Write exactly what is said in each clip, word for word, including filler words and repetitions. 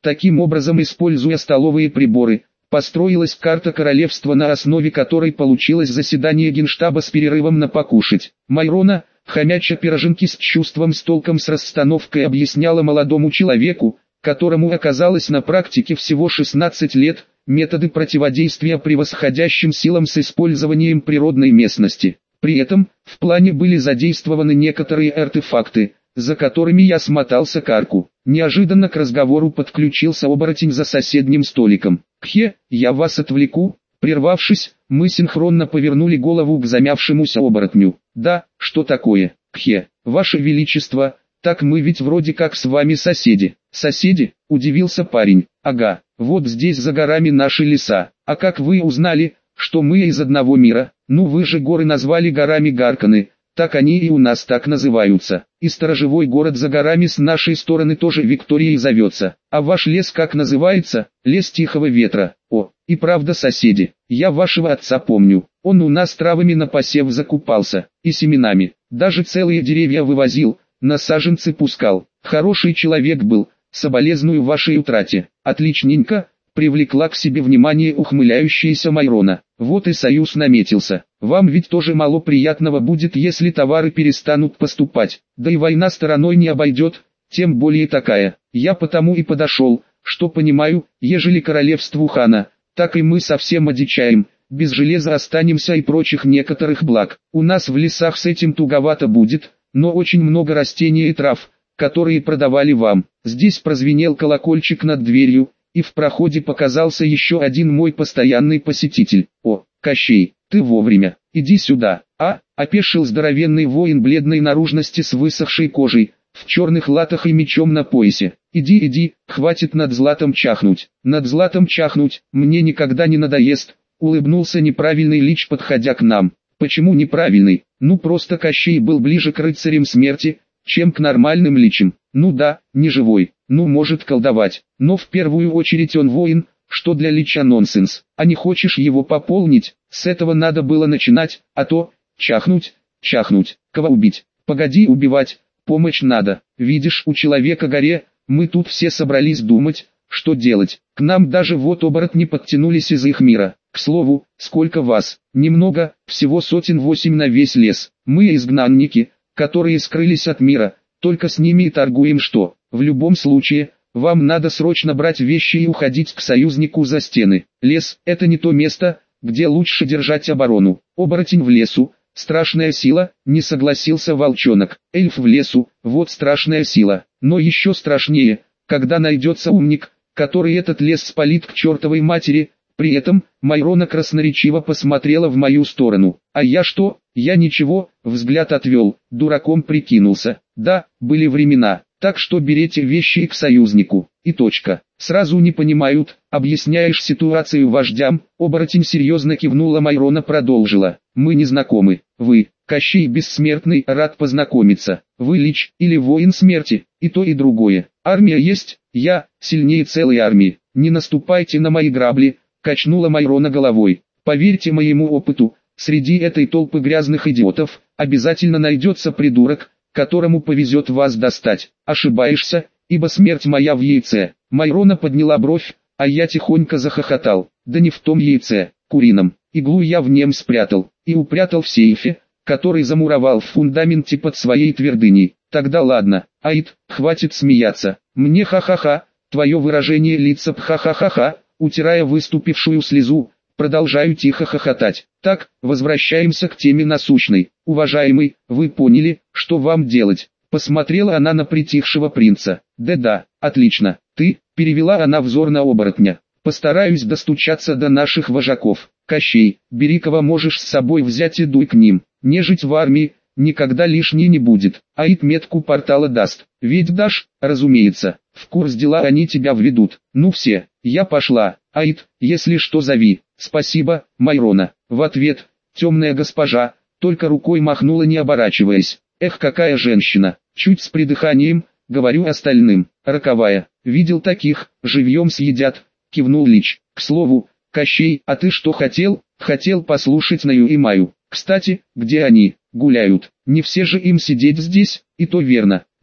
Таким образом, используя столовые приборы, построилась карта королевства, на основе которой получилось заседание генштаба с перерывом на покушать. Майрона, хомяча пироженки с чувством, с толком, с расстановкой объясняла молодому человеку, которому оказалось на практике всего шестнадцать лет, методы противодействия превосходящим силам с использованием природной местности. При этом, в плане были задействованы некоторые артефакты, за которыми я смотался к арку. Неожиданно к разговору подключился оборотень за соседним столиком. «Кхе, я вас отвлеку?» Прервавшись, мы синхронно повернули голову к замявшемуся оборотню. «Да, что такое?» «Кхе, ваше величество, так мы ведь вроде как с вами соседи». «Соседи?» – удивился парень. «Ага, вот здесь за горами наши леса. А как вы узнали, что мы из одного мира? Ну вы же горы назвали горами Гарканы, так они и у нас так называются. И сторожевой город за горами с нашей стороны тоже Викторией зовется. А ваш лес как называется? Лес Тихого Ветра. О, и правда соседи. Я вашего отца помню. Он у нас травами на посев закупался, и семенами. Даже целые деревья вывозил, на саженцы пускал. Хороший человек был, соболезную вашей утрате». «Отличненько», привлекла к себе внимание ухмыляющаяся Майрона. «Вот и союз наметился. Вам ведь тоже мало приятного будет, если товары перестанут поступать. Да и война стороной не обойдет, тем более такая. Я потому и подошел, что понимаю, ежели королевству хана, так и мы совсем одичаем, без железа останемся и прочих некоторых благ. У нас в лесах с этим туговато будет, но очень много растений и трав, которые продавали вам». Здесь прозвенел колокольчик над дверью, и в проходе показался еще один мой постоянный посетитель. «О, Кощей, ты вовремя, иди сюда». А, опешил здоровенный воин бледной наружности с высохшей кожей, в черных латах и мечом на поясе. «Иди, иди, хватит над златом чахнуть». «Над златом чахнуть, мне никогда не надоест», улыбнулся неправильный лич, подходя к нам. «Почему неправильный? Ну просто Кощей был ближе к рыцарям смерти, чем к нормальным личам. Ну да, не живой, ну может колдовать, но в первую очередь он воин, что для лича нонсенс. А не хочешь его пополнить, с этого надо было начинать, а то, чахнуть, чахнуть, кого убить, погоди убивать, помощь надо. Видишь, у человека горе, мы тут все собрались думать, что делать. К нам даже вот оборотни подтянулись из их мира. К слову, сколько вас? Немного, всего сотен восемь на весь лес. Мы изгнанники, которые скрылись от мира, только с ними и торгуем. Что? В любом случае, вам надо срочно брать вещи и уходить к союзнику за стены. Лес – это не то место, где лучше держать оборону. Оборотень в лесу, страшная сила, не согласился волчонок. Эльф в лесу, вот страшная сила. Но еще страшнее, когда найдется умник, который этот лес спалит к чертовой матери. При этом, Майрона красноречиво посмотрела в мою сторону. А я что? Я ничего, взгляд отвел, дураком прикинулся. Да, были времена, так что берите вещи и к союзнику. И точка. Сразу не понимают, объясняешь ситуацию вождям. Оборотень серьезно кивнула, Майрона продолжила. Мы не знакомы. Вы, Кощей Бессмертный, рад познакомиться. Вы лич или воин смерти, и то и другое. Армия есть, я, сильнее целой армии. Не наступайте на мои грабли, качнула Майрона головой. Поверьте моему опыту, среди этой толпы грязных идиотов, обязательно найдется придурок, которому повезет вас достать. Ошибаешься, ибо смерть моя в яйце. Майрона подняла бровь, а я тихонько захохотал. Да не в том яйце, курином. Иглу я в нем спрятал, и упрятал в сейфе, который замуровал в фундаменте под своей твердыней. Тогда ладно, Аид, хватит смеяться. Мне ха-ха-ха, твое выражение лица пха-ха-ха-ха, утирая выступившую слезу, продолжаю тихо хохотать. Так, возвращаемся к теме насущной. Уважаемый, вы поняли, что вам делать? Посмотрела она на притихшего принца. Да-да, отлично. Ты, перевела она взор на оборотня. Постараюсь достучаться до наших вожаков. Кощей, бери кого можешь с собой взять и дуй к ним. Нежить в армии никогда лишней не будет. Аид метку портала даст. Ведь дашь, разумеется. В курс дела они тебя введут. Ну все, я пошла. Аид, если что, зови. Спасибо, Майрона. В ответ, темная госпожа, только рукой махнула, не оборачиваясь. Эх, какая женщина. Чуть с придыханием, говорю остальным. Роковая. Видел таких, живьем съедят. Кивнул лич. К слову, Кощей, а ты что хотел? Хотел послушать Наю и Маю. Кстати, где они? Гуляют. Не все же им сидеть здесь, и то верно.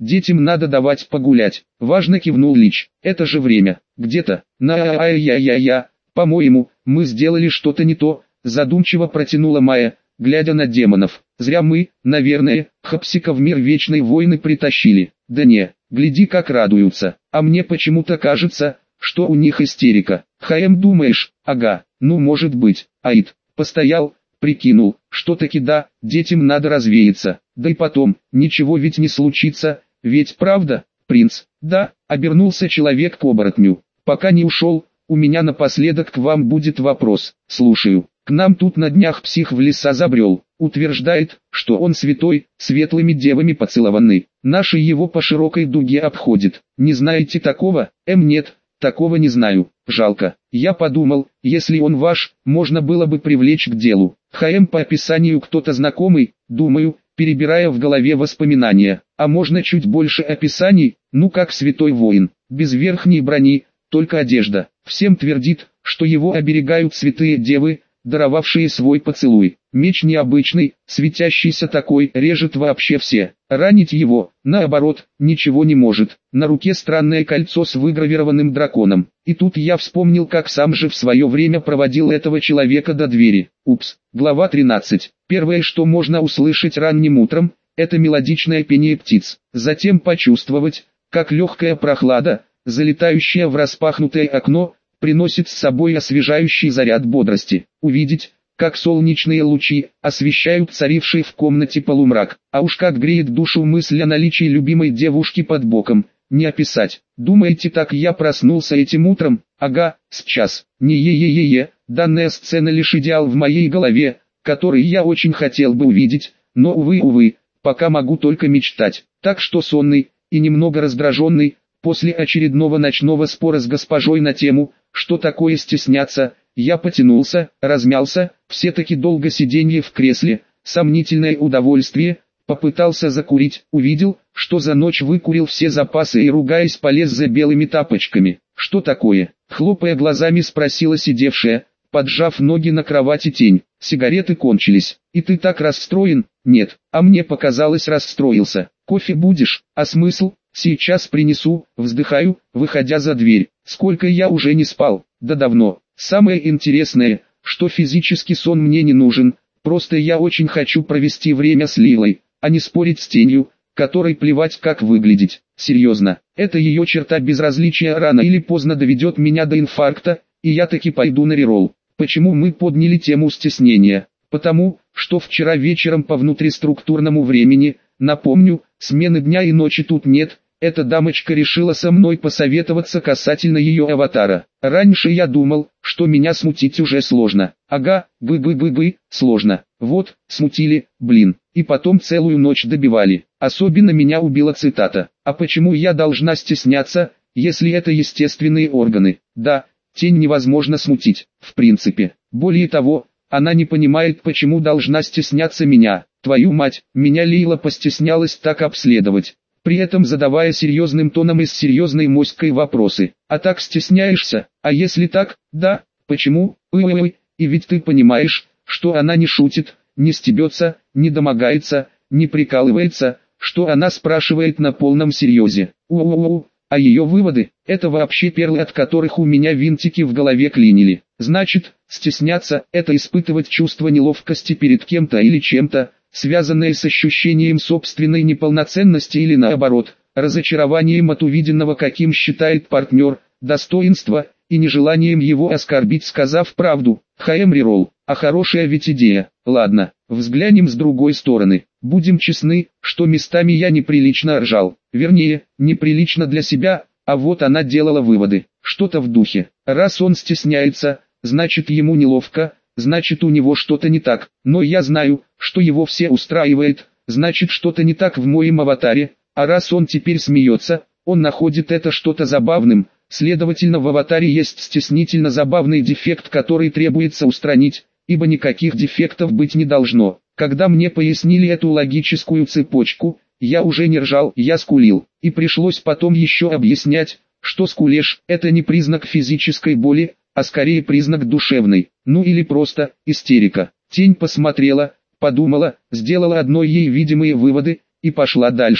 детям надо давать погулять. Важно, кивнул Лич. Это же время. Где-то. На ай-яй-яй-я. По-моему, мы сделали что-то не то, задумчиво протянула Майя, глядя на демонов. Зря мы, наверное, Хапсика в мир вечной войны притащили. Да не, гляди как радуются. А мне почему-то кажется, что у них истерика. Хаем, думаешь? Ага, ну может быть. Аид, постоял, прикинул, что таки да, детям надо развеяться. Да и потом, ничего ведь не случится, ведь правда, принц? Да, обернулся человек к оборотню. Пока не ушел, у меня напоследок к вам будет вопрос. Слушаю. К нам тут на днях псих в леса забрел. Утверждает, что он святой, светлыми девами поцелованный. Наши его по широкой дуге обходит. Не знаете такого? Эм нет, такого не знаю. Жалко. Я подумал, если он ваш, можно было бы привлечь к делу. ХМ по описанию кто-то знакомый, думаю, перебирая в голове воспоминания. А можно чуть больше описаний? Ну как святой воин, без верхней брони, только одежда. Всем твердит, что его оберегают святые девы, даровавшие свой поцелуй. Меч необычный, светящийся такой, режет вообще все. Ранить его, наоборот, ничего не может. На руке странное кольцо с выгравированным драконом. И тут я вспомнил, как сам же в свое время проводил этого человека до двери. Упс. Глава тринадцать. Первое, что можно услышать ранним утром, это мелодичное пение птиц. Затем почувствовать, как легкая прохлада, залетающая в распахнутое окно, приносит с собой освежающий заряд бодрости. Увидеть, как солнечные лучи освещают царивший в комнате полумрак. А уж как греет душу мысль о наличии любимой девушки под боком, не описать. Думаете, так я проснулся этим утром? Ага, сейчас. Не е-е-е-е, данная сцена лишь идеал в моей голове, который я очень хотел бы увидеть, но увы-увы, пока могу только мечтать. Так что сонный и немного раздраженный, после очередного ночного спора с госпожой на тему, что такое стесняться, я потянулся, размялся, все-таки долго сиденье в кресле, сомнительное удовольствие, попытался закурить, увидел, что за ночь выкурил все запасы и, ругаясь, полез за белыми тапочками. Что такое? Хлопая глазами, спросила сидевшая, поджав ноги на кровати тень. Сигареты кончились. И ты так расстроен? Нет, а мне показалось, расстроился. Кофе будешь? А смысл? Сейчас принесу, вздыхаю, выходя за дверь. Сколько я уже не спал? Да давно. Самое интересное, что физически сон мне не нужен, просто я очень хочу провести время с Лилой, а не спорить с тенью, которой плевать как выглядеть. Серьезно, это ее черта безразличия рано или поздно доведет меня до инфаркта, и я таки пойду на реролл. Почему мы подняли тему стеснения? Потому, что вчера вечером по внутриструктурному времени, напомню, смены дня и ночи тут нет, эта дамочка решила со мной посоветоваться касательно ее аватара. Раньше я думал, что меня смутить уже сложно. Ага, бы-бы-бы-бы, сложно. Вот, смутили, блин. И потом целую ночь добивали. Особенно меня убила цитата. А почему я должна стесняться, если это естественные органы? Да, тень невозможно смутить, в принципе. Более того, она не понимает, почему должна стесняться меня. Твою мать, меня Лейла постеснялась так обследовать, при этом задавая серьезным тоном и с серьезной моськой вопросы. А так стесняешься? А если так, да, почему? Ой-ой-ой, и ведь ты понимаешь, что она не шутит, не стебется, не домогается, не прикалывается, что она спрашивает на полном серьезе. У-у-у, а ее выводы, это вообще перлы, от которых у меня винтики в голове клинили. Значит, стесняться – это испытывать чувство неловкости перед кем-то или чем-то, связанное с ощущением собственной неполноценности или наоборот, разочарованием от увиденного, каким считает партнер, достоинства, и нежеланием его оскорбить, сказав правду. ХМ реролл, а хорошая ведь идея. Ладно, взглянем с другой стороны. Будем честны, что местами я неприлично ржал. Вернее, неприлично для себя, а вот она делала выводы. Что-то в духе. Раз он стесняется, значит ему неловко, значит у него что-то не так. Но я знаю, что его все устраивает, значит что-то не так в моем аватаре. А раз он теперь смеется, он находит это что-то забавным. Следовательно, в аватаре есть стеснительно забавный дефект, который требуется устранить, ибо никаких дефектов быть не должно. Когда мне пояснили эту логическую цепочку, я уже не ржал, я скулил. И пришлось потом еще объяснять, что скулеж – это не признак физической боли, а скорее признак душевной, ну или просто истерика. Тень посмотрела, подумала, сделала одной ей видимые выводы и пошла дальше.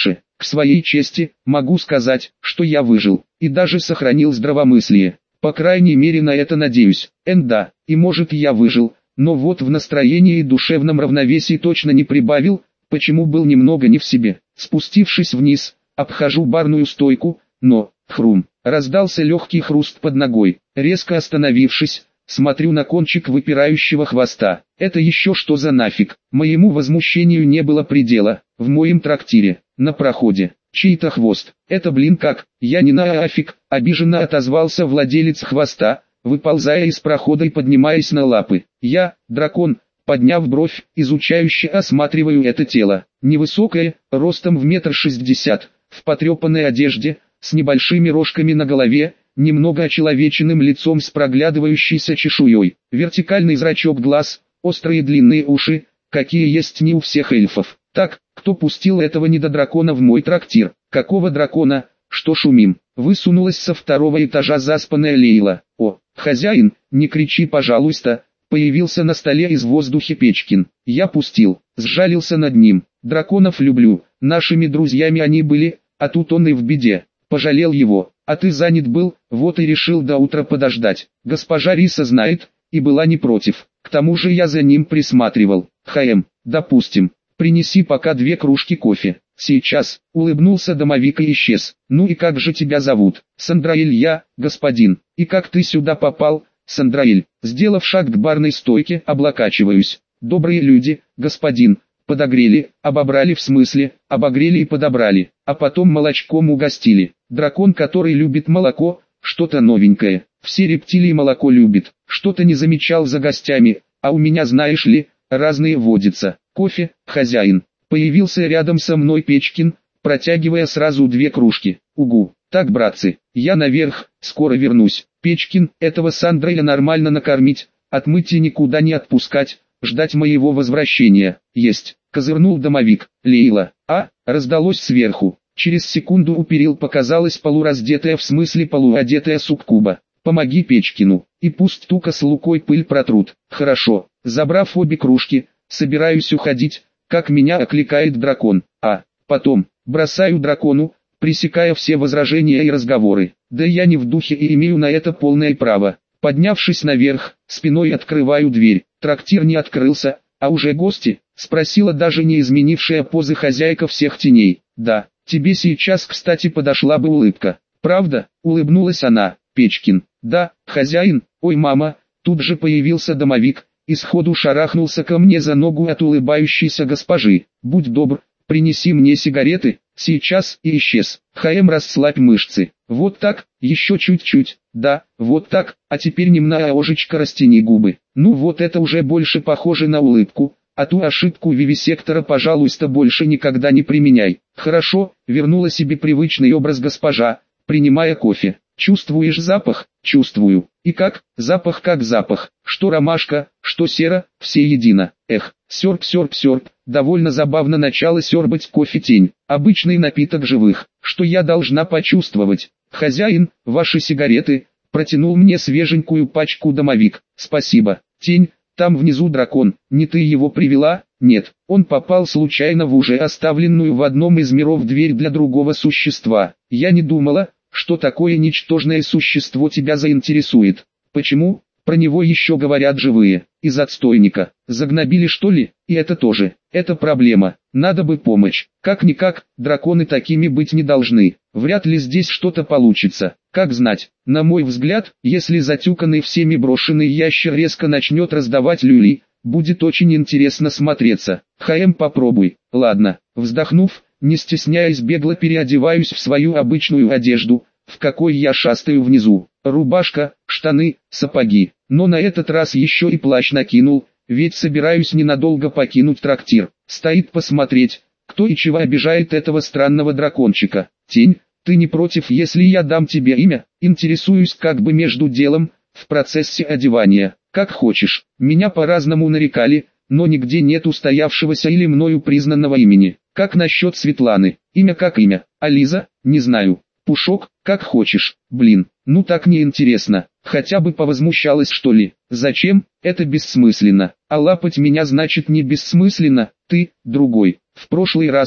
К своей чести, могу сказать, что я выжил, и даже сохранил здравомыслие. По крайней мере на это надеюсь. Эн да, и может я выжил, но вот в настроении и душевном равновесии точно не прибавил, почему был немного не в себе. Спустившись вниз, обхожу барную стойку, но, хрум, раздался легкий хруст под ногой. Резко остановившись, смотрю на кончик выпирающего хвоста. Это еще что за нафиг? Моему возмущению не было предела. В моем трактире, на проходе, чей-то хвост. Это блин как, я не на афиг, обиженно отозвался владелец хвоста, выползая из прохода и поднимаясь на лапы. Я, дракон, подняв бровь, изучающе осматриваю это тело. Невысокое, ростом в метр шестьдесят, в потрепанной одежде, с небольшими рожками на голове, немного очеловеченным лицом с проглядывающейся чешуей. Вертикальный зрачок глаз, острые длинные уши, какие есть не у всех эльфов. Так, кто пустил этого недодракона в мой трактир? Какого дракона? Что шумим? Высунулась со второго этажа заспанная Лейла. О, хозяин, не кричи пожалуйста. Появился на столе из воздуха Печкин. Я пустил, сжалился над ним. Драконов люблю, нашими друзьями они были, а тут он и в беде. Пожалел его, а ты занят был, вот и решил до утра подождать. Госпожа Риса знает, и была не против. К тому же я за ним присматривал. Хаем, допустим. Принеси пока две кружки кофе. Сейчас, улыбнулся домовик и исчез. Ну и как же тебя зовут? Сандраэль я, господин. И как ты сюда попал, Сандраэль? Сделав шаг к барной стойке, облокачиваюсь. Добрые люди, господин. Подогрели, обобрали в смысле, обогрели и подобрали, а потом молочком угостили. Дракон, который любит молоко, что-то новенькое. Все рептилии молоко любят. Что-то не замечал за гостями, а у меня, знаешь ли, разные водятся. Кофе, хозяин. Появился рядом со мной Печкин, протягивая сразу две кружки. Угу. Так, братцы, я наверх, скоро вернусь. Печкин, этого Сандрея нормально накормить, отмыть и никуда не отпускать, ждать моего возвращения. Есть. Козырнул домовик. Лейла. А, раздалось сверху. Через секунду у перил показалась полураздетая, в смысле полуодетая суккуба. Помоги Печкину, и пусть Тука с Лукой пыль протрут. Хорошо. Забрав обе кружки, собираюсь уходить, как меня окликает дракон. А, потом, бросаю дракону, пресекая все возражения и разговоры. Да я не в духе и имею на это полное право. Поднявшись наверх, спиной открываю дверь. Трактир не открылся, а уже гости? Спросила даже не изменившая позы хозяйка всех теней. Да, тебе сейчас, кстати, подошла бы улыбка. Правда? Улыбнулась она. Печкин. Да, хозяин. Ой, мама. Тут же появился домовик, и сходу шарахнулся ко мне за ногу от улыбающейся госпожи. Будь добр, принеси мне сигареты. Сейчас, и исчез. Хаем, расслабь мышцы. Вот так, еще чуть-чуть. Да, вот так, а теперь немножечко растяни губы. Ну вот это уже больше похоже на улыбку, а ту ошибку вивисектора, пожалуйста, больше никогда не применяй. Хорошо, вернула себе привычный образ госпожа, принимая кофе. Чувствуешь запах? Чувствую. И как? Запах как запах. Что ромашка, что сера, все едино. Эх, сёрб, сёрб, сёрб. Довольно забавно начало сёрбать кофе тень. Обычный напиток живых. Что я должна почувствовать? Хозяин, ваши сигареты. Протянул мне свеженькую пачку домовик. Спасибо. Тень, там внизу дракон. Не ты его привела? Нет. Он попал случайно в уже оставленную в одном из миров дверь для другого существа. Я не думала, что такое ничтожное существо тебя заинтересует. Почему? Про него еще говорят живые. Из отстойника. Загнобили, что ли? И это тоже. Это проблема. Надо бы помочь. Как-никак, драконы такими быть не должны. Вряд ли здесь что-то получится. Как знать. На мой взгляд, если затюканный всеми брошенный ящер резко начнет раздавать люли, будет очень интересно смотреться. Хаем, попробуй. Ладно. Вздохнув, не стесняясь, бегло переодеваюсь в свою обычную одежду, в какой я шастаю внизу. Рубашка, штаны, сапоги. Но на этот раз еще и плащ накинул, ведь собираюсь ненадолго покинуть трактир. Стоит посмотреть, кто и чего обижает этого странного дракончика. Тень, ты не против, если я дам тебе имя? Интересуюсь как бы между делом, в процессе одевания. Как хочешь. Меня по-разному нарекали, но нигде нет устоявшегося или мною признанного имени. Как насчет Светланы? Имя как имя? А Лиза? Не знаю. Пушок? Как хочешь. Блин, ну так неинтересно. Хотя бы повозмущалась, что ли. Зачем? Это бессмысленно. А лапать меня значит не бессмысленно. Ты, другой. В прошлый раз,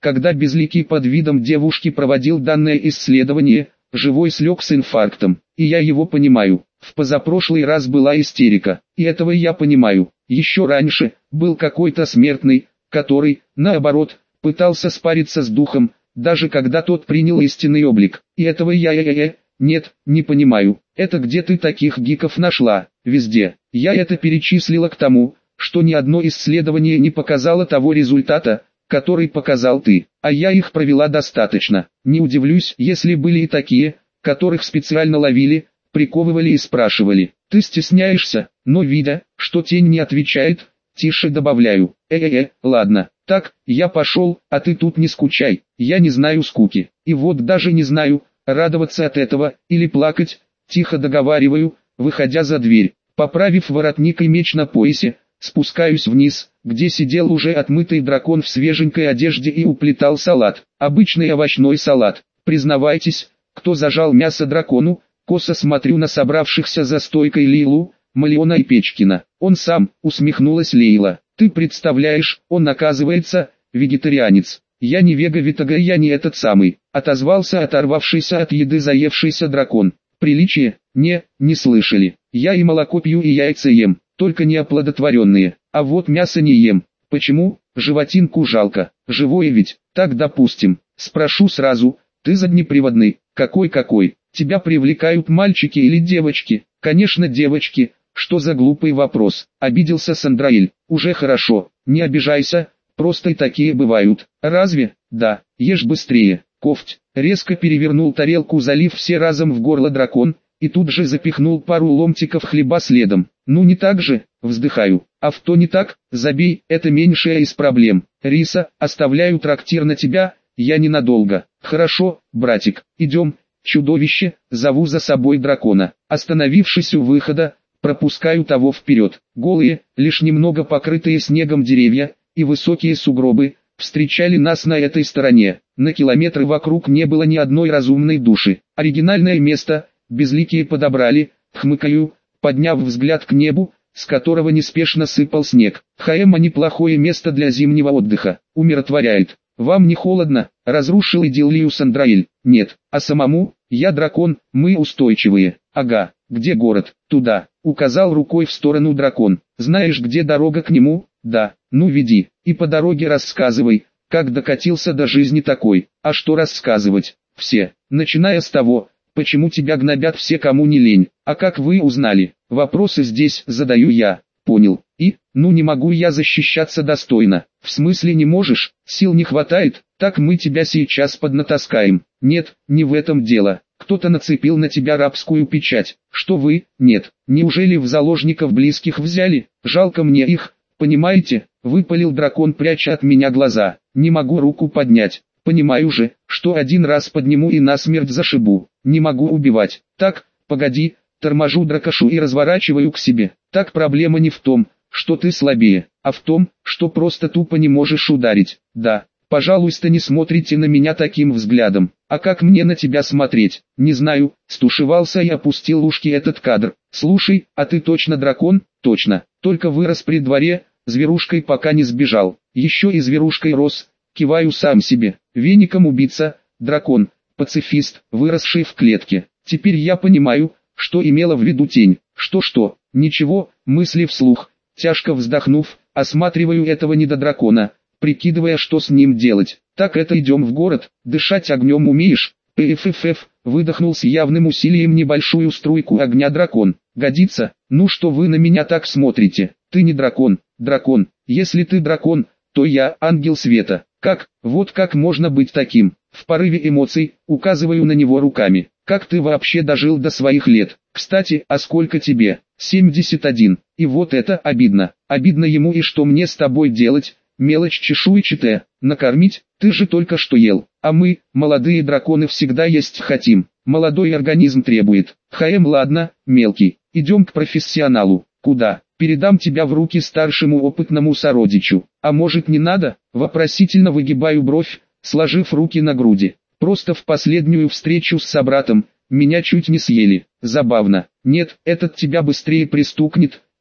Когда Безликий под видом девушки проводил данное исследование, живой слег с инфарктом, и я его понимаю. В позапрошлый раз была истерика, и этого я понимаю. Еще раньше, был какой-то смертный, который, наоборот, пытался спариться с духом, даже когда тот принял истинный облик. И этого я я я я нет, не понимаю. Это где ты таких гиков нашла? Везде. Я это перечислила к тому, что ни одно исследование не показало того результата, который показал ты, а я их провела достаточно. Не удивлюсь, если были и такие, которых специально ловили, приковывали и спрашивали. Ты стесняешься, но видя, что тень не отвечает, тише добавляю. Э-э-э, ладно, так, я пошел, а ты тут не скучай, я не знаю скуки. И вот даже не знаю, радоваться от этого, или плакать, тихо договариваю, выходя за дверь. Поправив воротник и меч на поясе, спускаюсь вниз, где сидел уже отмытый дракон в свеженькой одежде и уплетал салат. Обычный овощной салат. Признавайтесь, кто зажал мясо дракону? Косо смотрю на собравшихся за стойкой Лейлу, Малиона и Печкина. Он сам, усмехнулась Лейла. Ты представляешь, он оказывается, вегетарианец. Я не вега-витага, я не этот самый, отозвался оторвавшийся от еды заевшийся дракон. Приличие? Не, не слышали. Я и молоко пью, и яйца ем, только не оплодотворенные. А вот мясо не ем. Почему? Животинку жалко. Живое ведь. Так допустим. Спрошу сразу. Ты заднеприводный. Какой-какой? Тебя привлекают мальчики или девочки? Конечно, девочки. Что за глупый вопрос? Обиделся Сандраэль. Уже хорошо. Не обижайся. Просто и такие бывают. Разве? Да. Ешь быстрее. Кофть. Резко перевернул тарелку, залив все разом в горло дракон, и тут же запихнул пару ломтиков хлеба следом. Ну не так же, вздыхаю. А в то не так, забей, это меньшая из проблем. Риса, оставляю трактир на тебя, я ненадолго. Хорошо, братик, идем. Чудовище, зову за собой дракона. Остановившись у выхода, пропускаю того вперед. Голые, лишь немного покрытые снегом деревья и высокие сугробы встречали нас на этой стороне. На километры вокруг не было ни одной разумной души. Оригинальное место, Безликие подобрали, хмыкаю, подняв взгляд к небу, с которого неспешно сыпал снег. Хаэма неплохое место для зимнего отдыха, умиротворяет. Вам не холодно? Разрушил идиллию Сандраэль. Нет, а самому, я дракон, мы устойчивые. Ага, где город? Туда, указал рукой в сторону дракон. Знаешь, где дорога к нему? Да, ну веди, и по дороге рассказывай, как докатился до жизни такой. А что рассказывать? Все, начиная с того, почему тебя гнобят все, кому не лень. А как вы узнали? Вопросы здесь задаю я. Понял. И, ну не могу я защищаться достойно. В смысле не можешь? Сил не хватает? Так мы тебя сейчас поднатаскаем. Нет, не в этом дело. Кто-то нацепил на тебя рабскую печать. Что вы? Нет. Неужели в заложников близких взяли? Жалко мне их. Понимаете? Выпалил дракон, пряча от меня глаза. Не могу руку поднять. Понимаю же, что один раз подниму и насмерть зашибу. Не могу убивать. Так, погоди, торможу дракошу и разворачиваю к себе. Так проблема не в том, что ты слабее, а в том, что просто тупо не можешь ударить. Да, пожалуйста, не смотрите на меня таким взглядом. А как мне на тебя смотреть? Не знаю, стушевался и опустил ушки этот кадр. Слушай, а ты точно дракон? Точно. Только вырос при дворе, зверушкой пока не сбежал. Еще и зверушкой рос. Киваю сам себе. Веником убийца, дракон, пацифист, выросший в клетке. Теперь я понимаю, что имела в виду тень. Что-что, ничего, мысли вслух. Тяжко вздохнув, осматриваю этого недодракона, прикидывая, что с ним делать. Так это идем в город, дышать огнем умеешь? Пффф, выдохнул с явным усилием небольшую струйку огня дракон. Годится? Ну что вы на меня так смотрите? Ты не дракон, дракон. Если ты дракон, то я ангел света. Как, вот как можно быть таким? В порыве эмоций, указываю на него руками. Как ты вообще дожил до своих лет? Кстати, а сколько тебе? семьдесят один. И вот это обидно. Обидно ему, и что мне с тобой делать? Мелочь чешуйчатая. Накормить? Ты же только что ел. А мы, молодые драконы, всегда есть хотим. Молодой организм требует. Хаэм, ладно, мелкий. Идем к профессионалу. Куда? Передам тебя в руки старшему опытному сородичу. А может, не надо? Вопросительно выгибаю бровь, сложив руки на груди. Просто в последнюю встречу с собратом меня чуть не съели. Забавно. Нет, этот тебя быстрее пристукнет,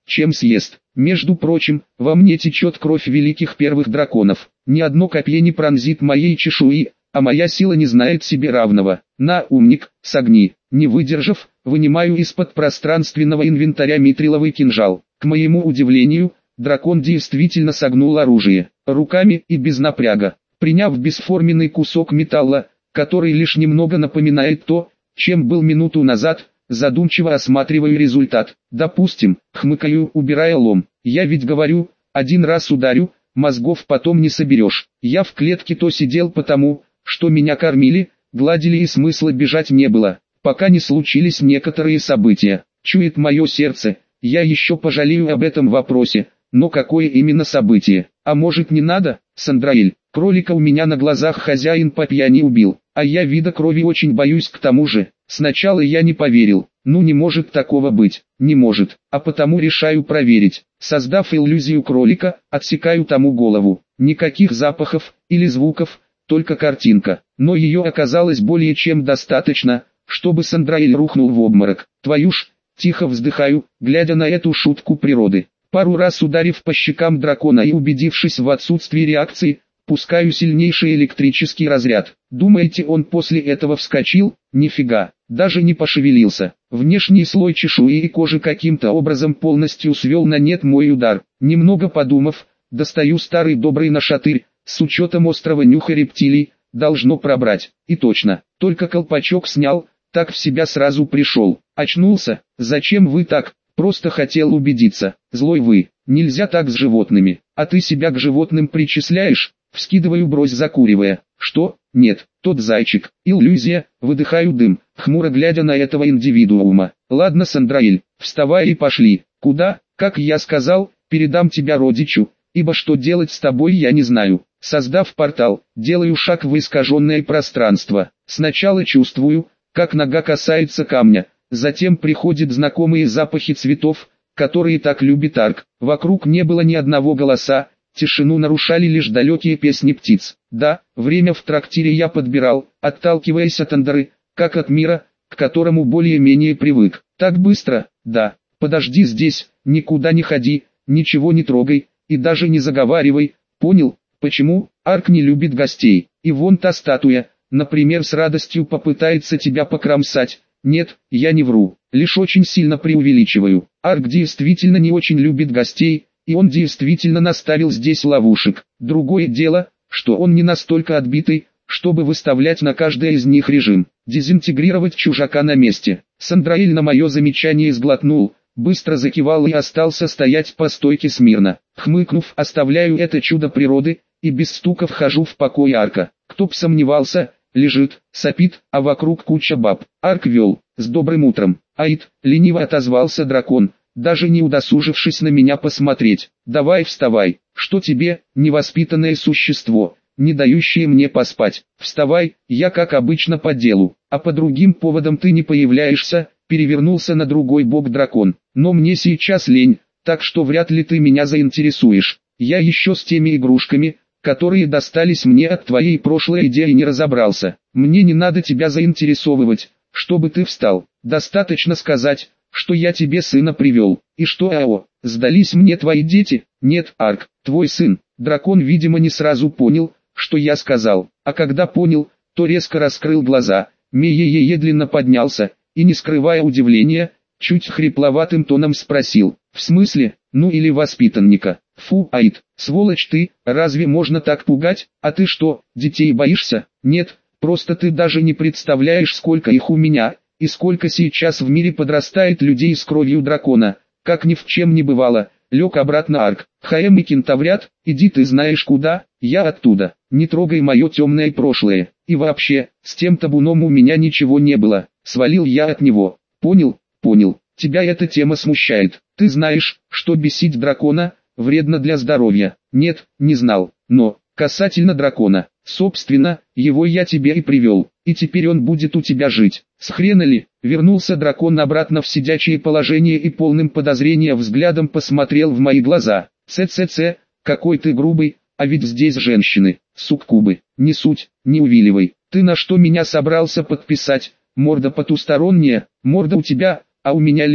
чем съест. Между прочим, во мне течет кровь великих первых драконов. Ни одно копье не пронзит моей чешуи, а моя сила не знает себе равного. На, умник, согни. Не выдержав, вынимаю из-под пространственного инвентаря митриловый кинжал. К моему удивлению, дракон действительно согнул оружие, руками и без напряга, приняв бесформенный кусок металла, который лишь немного напоминает то, чем был минуту назад. Задумчиво осматриваю результат. Допустим, хмыкаю, убирая лом. Я ведь говорю, один раз ударю, мозгов потом не соберешь. Я в клетке то сидел потому, что меня кормили, гладили и смысла бежать не было, пока не случились некоторые события. Чует мое сердце, я еще пожалею об этом вопросе, но какое именно событие? А может не надо, Сандраэль? Кролика у меня на глазах хозяин по пьяни убил, а я вида крови очень боюсь к тому же. Сначала я не поверил, ну не может такого быть, не может, а потому решаю проверить. Создав иллюзию кролика, отсекаю тому голову. Никаких запахов или звуков, только картинка. Но ее оказалось более чем достаточно, чтобы Сандраэль рухнул в обморок. Твою ж, тихо вздыхаю, глядя на эту шутку природы. Пару раз ударив по щекам дракона и убедившись в отсутствии реакции, пускаю сильнейший электрический разряд. Думаете, он после этого вскочил? Нифига, даже не пошевелился. Внешний слой чешуи и кожи каким-то образом полностью свел на нет мой удар. Немного подумав, достаю старый добрый нашатырь, с учетом острого нюха рептилий, должно пробрать. И точно, только колпачок снял, так в себя сразу пришел. Очнулся? Зачем вы так? Просто хотел убедиться. Злой вы, нельзя так с животными. А ты себя к животным причисляешь? Вскидываю бровь, закуривая. Что? Нет, тот зайчик. Иллюзия. Выдыхаю дым, хмуро глядя на этого индивидуума. Ладно, Сандраэль, вставай и пошли. Куда? Как я сказал, передам тебя родичу, ибо что делать с тобой я не знаю. Создав портал, делаю шаг в искаженное пространство. Сначала чувствую, как нога касается камня, затем приходят знакомые запахи цветов, которые так любит Арк. Вокруг не было ни одного голоса, тишину нарушали лишь далекие песни птиц. Да, время в трактире я подбирал, отталкиваясь от Андары, как от мира, к которому более-менее привык. Так быстро? Да. Подожди здесь, никуда не ходи, ничего не трогай, и даже не заговаривай, понял? Почему? Арк не любит гостей, и вон та статуя, например, с радостью попытается тебя покромсать. Нет, я не вру, лишь очень сильно преувеличиваю. Арк действительно не очень любит гостей, и он действительно наставил здесь ловушек. Другое дело, что он не настолько отбитый, чтобы выставлять на каждое из них режим. Дезинтегрировать чужака на месте. Сандраэль на мое замечание сглотнул, быстро закивал и остался стоять по стойке смирно. Хмыкнув, оставляю это чудо природы, и без стука вхожу в покой Арка. Кто б сомневался, лежит, сопит, а вокруг куча баб. Арк вел, с добрым утром. Аид, лениво отозвался дракон, даже не удосужившись на меня посмотреть. Давай вставай, что тебе, невоспитанное существо, не дающее мне поспать. Вставай, я как обычно по делу, а по другим поводам ты не появляешься, перевернулся на другой бок дракон. Но мне сейчас лень, так что вряд ли ты меня заинтересуешь. Я еще с теми игрушками, которые достались мне от твоей прошлой идеи, не разобрался. Мне не надо тебя заинтересовывать, чтобы ты встал. Достаточно сказать, что я тебе сына привел. И что, ао, сдались мне твои дети? Нет, Арк, твой сын. Дракон, видимо, не сразу понял, что я сказал. А когда понял, то резко раскрыл глаза. Меее едленно поднялся, и не скрывая удивления, чуть хрипловатым тоном спросил. В смысле? Ну или воспитанника? Фу, Аид, сволочь ты, разве можно так пугать? А ты что, детей боишься? Нет, просто ты даже не представляешь, сколько их у меня, и сколько сейчас в мире подрастает людей с кровью дракона. Как ни в чем не бывало, лег обратно Арк. Хаэм и кентаврят, иди ты знаешь куда, я оттуда. Не трогай мое темное прошлое. И вообще, с тем табуном у меня ничего не было, свалил я от него. Понял? Понял. Тебя эта тема смущает. Ты знаешь, что бесить дракона вредно для здоровья. Нет, не знал. Но, касательно дракона, собственно, его я тебе и привел, и теперь он будет у тебя жить. С хрена ли? Вернулся дракон обратно в сидячее положение и полным подозрения взглядом посмотрел в мои глаза. Ц-ц-ц, какой ты грубый, а ведь здесь женщины, суккубы. Не суть, не увиливай. Ты на что меня собрался подписать? Морда потусторонняя, морда у тебя, а у меня лицо.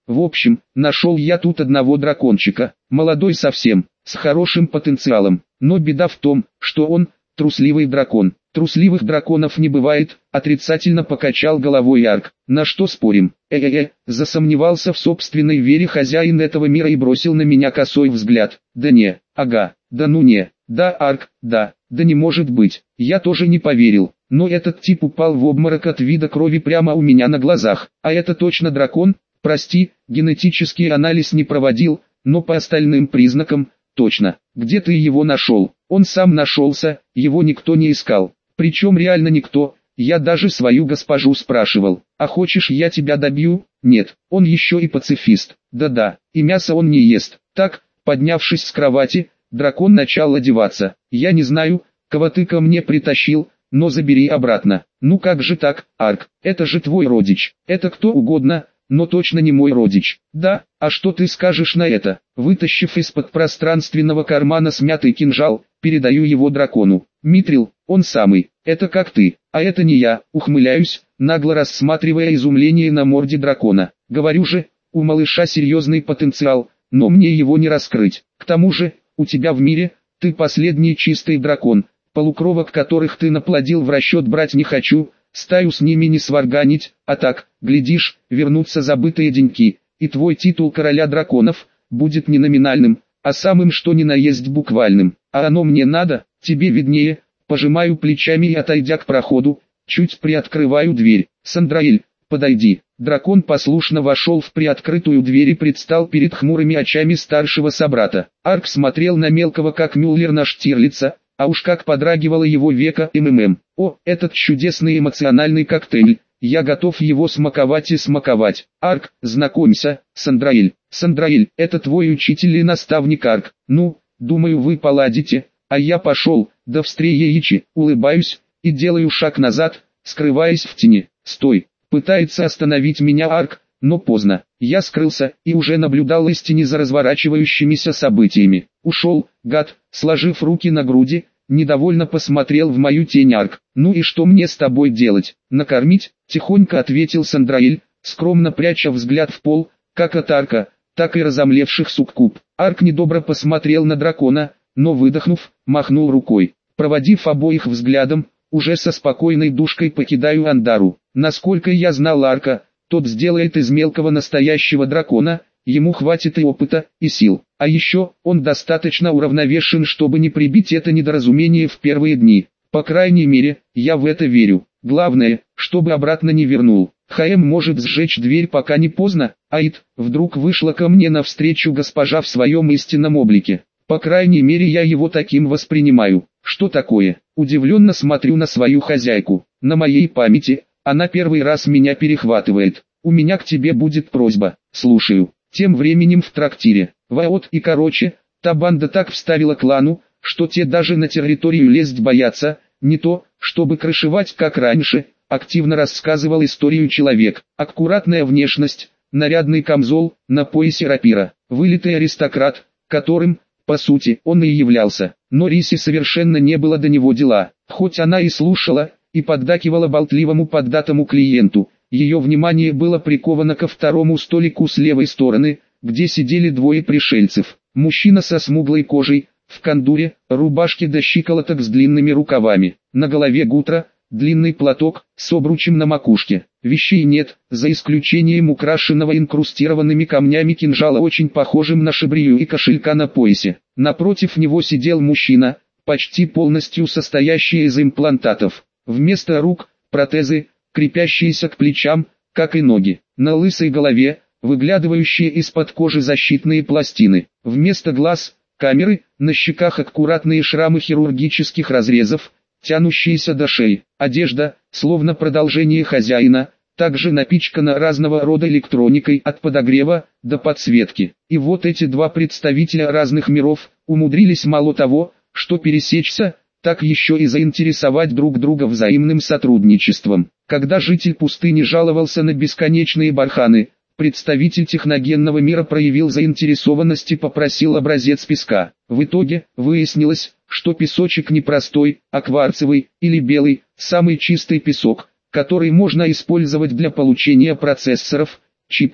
В общем, нашел я тут одного дракончика, молодой совсем, с хорошим потенциалом, но беда в том, что он трусливый дракон. Трусливых драконов не бывает, отрицательно покачал головой Арк. На что спорим? Э-э-э, засомневался в собственной вере хозяин этого мира и бросил на меня косой взгляд. Да не, ага, да ну не, да Арк, да, да не может быть. Я тоже не поверил, но этот тип упал в обморок от вида крови прямо у меня на глазах. А это точно дракон? Прости, генетический анализ не проводил, но по остальным признакам, точно. Где ты его нашел? Он сам нашелся, его никто не искал. Причем реально никто, я даже свою госпожу спрашивал, а хочешь я тебя добью? Нет, он еще и пацифист, да-да, и мясо он не ест. Так, поднявшись с кровати, дракон начал одеваться. Я не знаю, кого ты ко мне притащил, но забери обратно. Ну как же так, Арк, это же твой родич, это кто угодно, но точно не мой родич. Да, а что ты скажешь на это? Вытащив из-под пространственного кармана смятый кинжал, передаю его дракону. Митрил, он самый, это как ты, а это не я, ухмыляюсь, нагло рассматривая изумление на морде дракона. Говорю же, у малыша серьезный потенциал, но мне его не раскрыть. К тому же, у тебя в мире, ты последний чистый дракон, полукровок которых ты наплодил в расчет брать не хочу, стаю с ними не сварганить, а так, глядишь, вернутся забытые деньки, и твой титул короля драконов будет не номинальным, а самым что ни на есть буквальным. А оно мне надо, тебе виднее, пожимаю плечами и отойдя к проходу, чуть приоткрываю дверь. Сандраэль, подойди. Дракон послушно вошел в приоткрытую дверь и предстал перед хмурыми очами старшего собрата. Арк смотрел на мелкого как Мюллер на Штирлица, а уж как подрагивало его веко МММ. О, этот чудесный эмоциональный коктейль, я готов его смаковать и смаковать. Арк, знакомься, Сандраэль. Сандраэль, это твой учитель и наставник Арк. Ну, думаю вы поладите, а я пошел, до встречи, улыбаюсь, и делаю шаг назад, скрываясь в тени. Стой, пытается остановить меня Арк, но поздно. Я скрылся, и уже наблюдал из тени за разворачивающимися событиями. Ушел, гад, сложив руки на груди, недовольно посмотрел в мою тень Арк. Ну и что мне с тобой делать? Накормить? Тихонько ответил Сандраэль, скромно пряча взгляд в пол, как от Арка, так и разомлевших суккуб. Арк недобро посмотрел на дракона, но выдохнув, махнул рукой. Проводив обоих взглядом, уже со спокойной душкой покидаю Андару. Насколько я знал Арка, тот сделает из мелкого настоящего дракона, ему хватит и опыта, и сил. А еще, он достаточно уравновешен, чтобы не прибить это недоразумение в первые дни. По крайней мере, я в это верю. Главное, чтобы обратно не вернул. ХМ может сжечь дверь, пока не поздно. Аид, вдруг вышла ко мне навстречу госпожа в своем истинном облике. По крайней мере, я его таким воспринимаю. Что такое? Удивленно смотрю на свою хозяйку. На моей памяти, она первый раз меня перехватывает. У меня к тебе будет просьба. Слушаю. Тем временем в трактире. Вот и короче, та банда так вставила клану, что те даже на территорию лезть боятся. Не то, чтобы крышевать как раньше, активно рассказывал историю человек. Аккуратная внешность, нарядный камзол, на поясе рапира. Вылитый аристократ, которым, по сути, он и являлся. Но Рисе совершенно не было до него дела. Хоть она и слушала, и поддакивала болтливому поддатому клиенту, ее внимание было приковано ко второму столику с левой стороны, где сидели двое пришельцев. Мужчина со смуглой кожей, в кандуре, рубашке до щиколоток с длинными рукавами, на голове гутра, длинный платок, с обручем на макушке. Вещей нет, за исключением украшенного инкрустированными камнями кинжала, очень похожим на шабрию, и кошелька на поясе. Напротив него сидел мужчина, почти полностью состоящий из имплантатов. Вместо рук – протезы, крепящиеся к плечам, как и ноги. На лысой голове – выглядывающие из-под кожи защитные пластины. Вместо глаз – камеры, на щеках аккуратные шрамы хирургических разрезов, тянущиеся до шеи. Одежда, словно продолжение хозяина, также напичкана разного рода электроникой, от подогрева до подсветки. И вот эти два представителя разных миров умудрились мало того, что пересечься, так еще и заинтересовать друг друга взаимным сотрудничеством. Когда житель пустыни жаловался на бесконечные барханы, представитель техногенного мира проявил заинтересованность и попросил образец песка. В итоге, выяснилось, что песочек не простой, а кварцевый, или белый, самый чистый песок, который можно использовать для получения процессоров, чипов,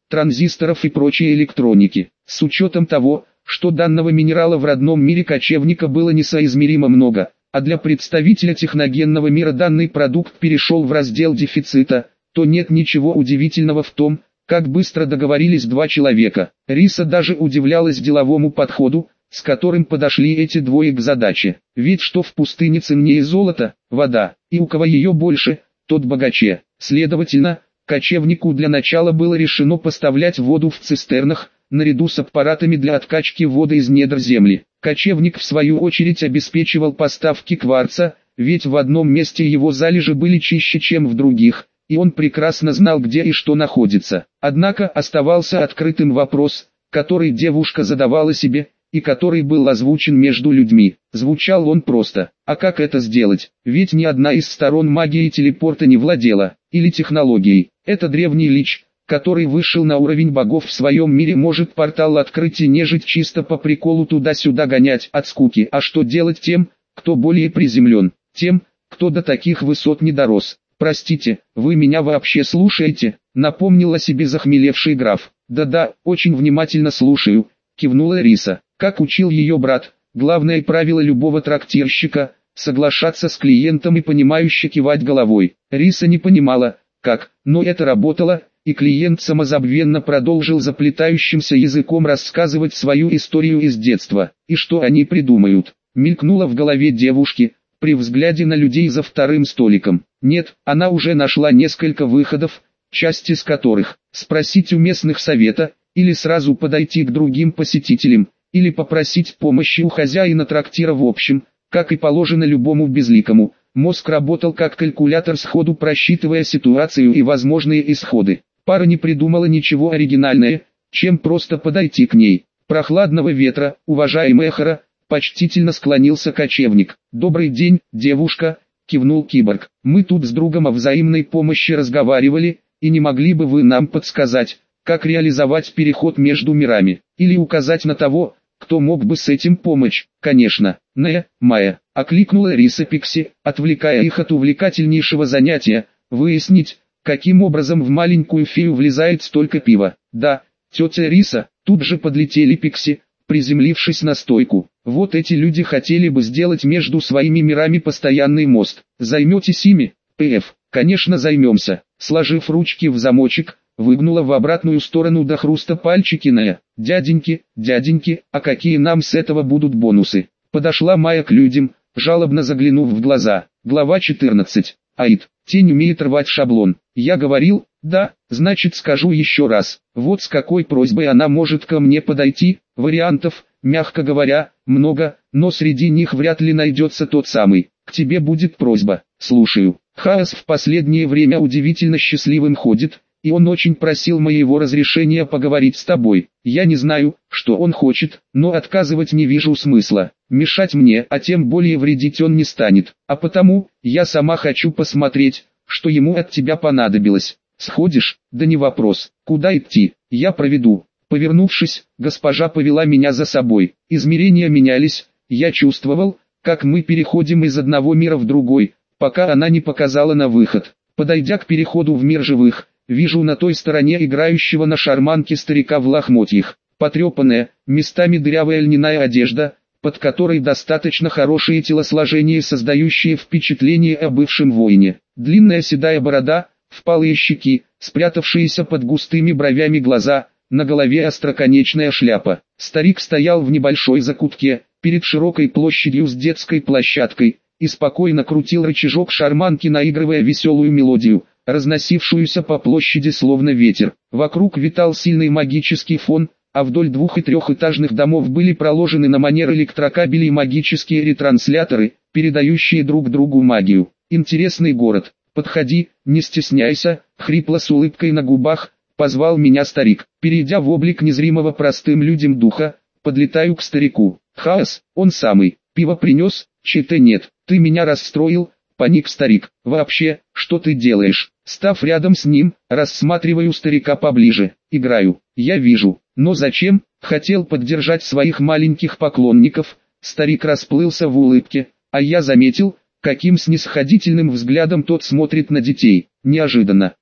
транзисторов и прочей электроники. С учетом того, что данного минерала в родном мире кочевника было несоизмеримо много, а для представителя техногенного мира данный продукт перешел в раздел дефицита, то нет ничего удивительного в том, как быстро договорились два человека. Риса даже удивлялась деловому подходу, с которым подошли эти двое к задаче. Ведь что в пустыне ценнее золота, вода, и у кого ее больше, тот богаче. Следовательно, кочевнику для начала было решено поставлять воду в цистернах, наряду с аппаратами для откачки воды из недр земли. Кочевник в свою очередь обеспечивал поставки кварца, ведь в одном месте его залежи были чище, чем в других, и он прекрасно знал, где и что находится. Однако оставался открытым вопрос, который девушка задавала себе, и который был озвучен между людьми. Звучал он просто: а как это сделать? Ведь ни одна из сторон магии телепорта не владела, или технологией. Это древний лич, который вышел на уровень богов в своем мире, может портал открыть и нежить чисто по приколу туда-сюда гонять от скуки. А что делать тем, кто более приземлен, тем, кто до таких высот не дорос? «Простите, вы меня вообще слушаете?» — напомнил о себе захмелевший граф. «Да-да, очень внимательно слушаю», — кивнула Риса. Как учил ее брат, главное правило любого трактирщика — соглашаться с клиентом и понимающе кивать головой. Риса не понимала, как, но это работало, и клиент самозабвенно продолжил заплетающимся языком рассказывать свою историю из детства. И что они придумают? Мелькнуло в голове девушки при взгляде на людей за вторым столиком. Нет, она уже нашла несколько выходов, часть из которых — спросить у местных совета, или сразу подойти к другим посетителям, или попросить помощи у хозяина трактира. В общем, как и положено любому безликому, мозг работал как калькулятор, сходу просчитывая ситуацию и возможные исходы. Пара не придумала ничего оригинального, чем просто подойти к ней. «Прохладного ветра, уважаемая Хара», — почтительно склонился кочевник. «Добрый день, девушка», — кивнул киборг. «Мы тут с другом о взаимной помощи разговаривали, и не могли бы вы нам подсказать, как реализовать переход между мирами, или указать на того, кто мог бы с этим помочь?» «Конечно, не, Майя», — окликнула Риса Пикси, отвлекая их от увлекательнейшего занятия, выяснить, каким образом в маленькую фею влезает столько пива. «Да, тетя Риса», — тут же подлетели Пикси, приземлившись на стойку. «Вот эти люди хотели бы сделать между своими мирами постоянный мост. Займетесь ими, ПФ?» «Конечно займемся», — сложив ручки в замочек, выгнула в обратную сторону до хруста пальчики Ная. «Дяденьки, дяденьки, а какие нам с этого будут бонусы?» Подошла Майя к людям, жалобно заглянув в глаза. Глава четырнадцать. Аид. Тень умеет рвать шаблон. Я говорил, да, значит скажу еще раз. Вот с какой просьбой она может ко мне подойти. Вариантов, мягко говоря, много, но среди них вряд ли найдется тот самый. К тебе будет просьба. Слушаю. Хаос в последнее время удивительно счастливым ходит, и он очень просил моего разрешения поговорить с тобой. Я не знаю, что он хочет, но отказывать не вижу смысла. Мешать мне, а тем более вредить он не станет. А потому, я сама хочу посмотреть, что ему от тебя понадобилось. Сходишь? Да не вопрос. Куда идти? Я проведу». Повернувшись, госпожа повела меня за собой. Измерения менялись, я чувствовал, как мы переходим из одного мира в другой, пока она не показала на выход. Подойдя к переходу в мир живых, вижу на той стороне играющего на шарманке старика в лохмотьях. Потрепанная, местами дырявая льняная одежда, под которой достаточно хорошее телосложение, создающее впечатление о бывшем воине. Длинная седая борода, впалые щеки, спрятавшиеся под густыми бровями глаза, на голове остроконечная шляпа. Старик стоял в небольшой закутке, перед широкой площадью с детской площадкой, и спокойно крутил рычажок шарманки, наигрывая веселую мелодию, разносившуюся по площади словно ветер. Вокруг витал сильный магический фон, а вдоль двух- и трехэтажных домов были проложены на манер электрокабелей магические ретрансляторы, передающие друг другу магию. «Интересный город. Подходи, не стесняйся», — хрипло с улыбкой на губах позвал меня старик. Перейдя в облик незримого простым людям духа, подлетаю к старику. «Хаос, он самый. Пиво принес?» «Че-то нет. Ты меня расстроил», — паник старик. «Вообще, что ты делаешь?» Став рядом с ним, рассматриваю старика поближе. «Играю. Я вижу. Но зачем?» Хотел поддержать своих маленьких поклонников. Старик расплылся в улыбке, а я заметил, каким снисходительным взглядом тот смотрит на детей. Неожиданно.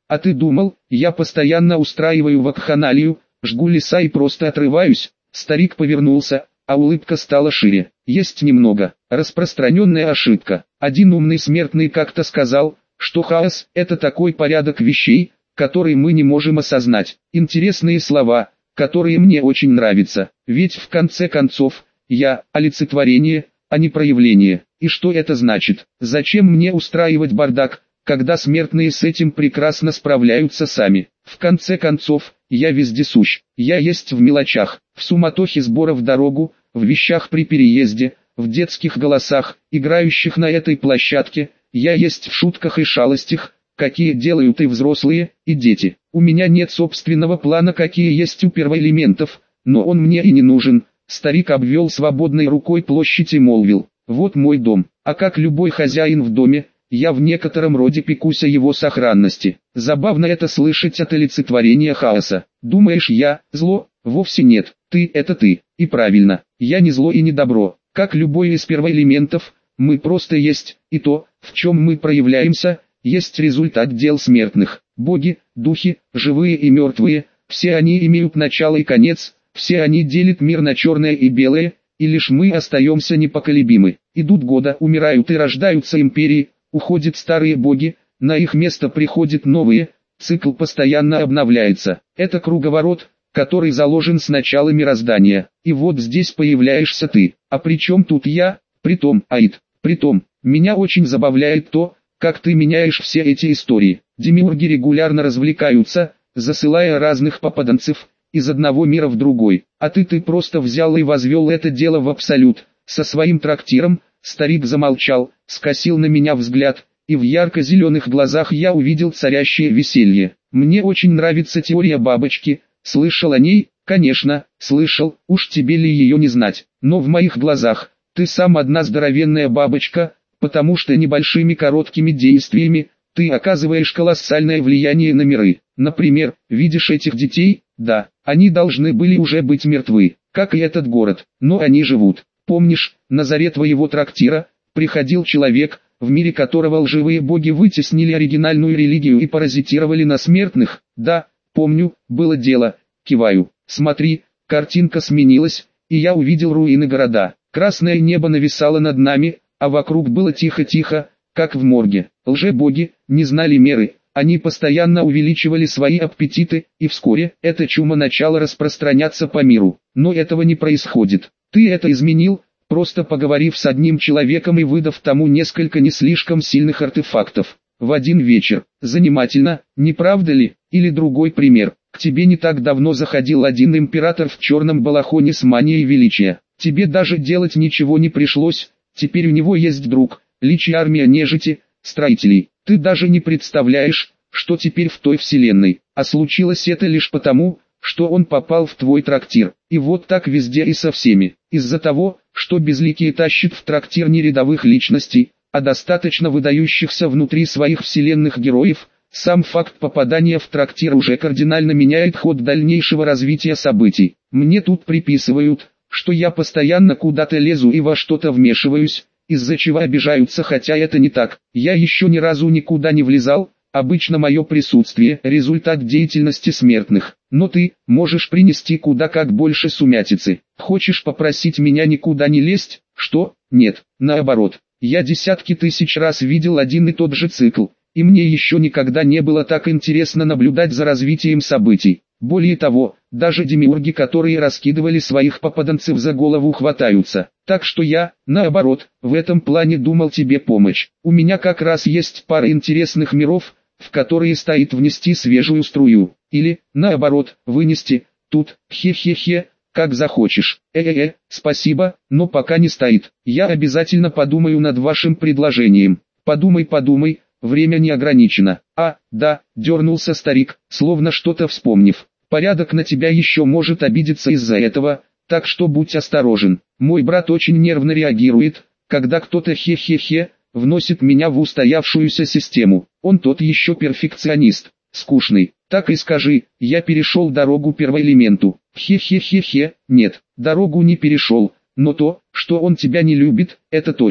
А ты думал, я постоянно устраиваю вакханалию, жгу леса и просто отрываюсь? Старик повернулся, а улыбка стала шире. Есть немного распространенная ошибка. Один умный смертный как-то сказал, что хаос – это такой порядок вещей, который мы не можем осознать. Интересные слова, которые мне очень нравятся, ведь в конце концов, я – олицетворение, а не проявление. И что это значит? Зачем мне устраивать бардак, когда смертные с этим прекрасно справляются сами? В конце концов, я вездесущ. Я есть в мелочах, в суматохе сбора в дорогу, в вещах при переезде, в детских голосах, играющих на этой площадке. Я есть в шутках и шалостях, какие делают и взрослые, и дети. У меня нет собственного плана, какие есть у первоэлементов, но он мне и не нужен. Старик обвел свободной рукой площадь и молвил: вот мой дом, а как любой хозяин в доме, я в некотором роде пекусь о его сохранности. Забавно это слышать от олицетворения хаоса. Думаешь, я зло? Вовсе нет. Ты – это ты. И правильно, я не зло и не добро. Как любой из первоэлементов, мы просто есть, и то, в чем мы проявляемся, есть результат дел смертных. Боги, духи, живые и мертвые, все они имеют начало и конец, все они делят мир на черное и белое, и лишь мы остаемся непоколебимы. Идут года, умирают и рождаются империи, уходят старые боги, на их место приходят новые, цикл постоянно обновляется. Это круговорот, который заложен с начала мироздания. И вот здесь появляешься ты. А при чем тут я? Притом, Аид, притом, меня очень забавляет то, как ты меняешь все эти истории. Демиурги регулярно развлекаются, засылая разных попаданцев из одного мира в другой. А ты ты просто взял и возвел это дело в абсолют. Со своим трактиром. Старик замолчал, скосил на меня взгляд, и в ярко-зеленых глазах я увидел царящее веселье. Мне очень нравится теория бабочки. Слышал о ней? Конечно, слышал, уж тебе ли ее не знать. Но в моих глазах, ты сам одна здоровенная бабочка, потому что небольшими короткими действиями, ты оказываешь колоссальное влияние на миры. Например, видишь этих детей? Да, они должны были уже быть мертвы, как и этот город, но они живут. Помнишь, на заре твоего трактира, приходил человек, в мире которого лживые боги вытеснили оригинальную религию и паразитировали на смертных? Да, помню, было дело, киваю. Смотри, картинка сменилась, и я увидел руины города. Красное небо нависало над нами, а вокруг было тихо-тихо, как в морге. Лжебоги не знали меры, они постоянно увеличивали свои аппетиты, и вскоре эта чума начала распространяться по миру. Но этого не происходит. Ты это изменил, просто поговорив с одним человеком и выдав тому несколько не слишком сильных артефактов. В один вечер. Занимательно, не правда ли? Или другой пример. К тебе не так давно заходил один император в черном балахоне с манией величия. Тебе даже делать ничего не пришлось, теперь у него есть друг, личь и армия нежити, строителей. Ты даже не представляешь, что теперь в той вселенной. А случилось это лишь потому, что он попал в твой трактир. И вот так везде и со всеми. Из-за того, что безликие тащат в трактир не рядовых личностей, а достаточно выдающихся внутри своих вселенных героев, сам факт попадания в трактир уже кардинально меняет ход дальнейшего развития событий. Мне тут приписывают, что я постоянно куда-то лезу и во что-то вмешиваюсь, из-за чего обижаются, хотя это не так. Я еще ни разу никуда не влезал. Обычно мое присутствие – результат деятельности смертных. Но ты можешь принести куда как больше сумятицы. Хочешь попросить меня никуда не лезть? Что? Нет, наоборот. Я десятки тысяч раз видел один и тот же цикл, и мне еще никогда не было так интересно наблюдать за развитием событий. Более того, даже демиурги, которые раскидывали своих попаданцев за голову, хватаются. Так что я, наоборот, в этом плане думал тебе помочь. У меня как раз есть пара интересных миров, в которые стоит внести свежую струю. Или, наоборот, вынести. Тут, хе-хе-хе, как захочешь. Э-э-э, спасибо, но пока не стоит. Я обязательно подумаю над вашим предложением. Подумай, подумай, время не ограничено. А, да, дернулся старик, словно что-то вспомнив. Порядок на тебя еще может обидеться из-за этого, так что будь осторожен. Мой брат очень нервно реагирует, когда кто-то хе-хе-хе вносит меня в устоявшуюся систему. Он тот еще перфекционист, скучный. Так и скажи, я перешел дорогу первоэлементу. Хе-хе-хе-хе, нет, дорогу не перешел, но то, что он тебя не любит, это точно.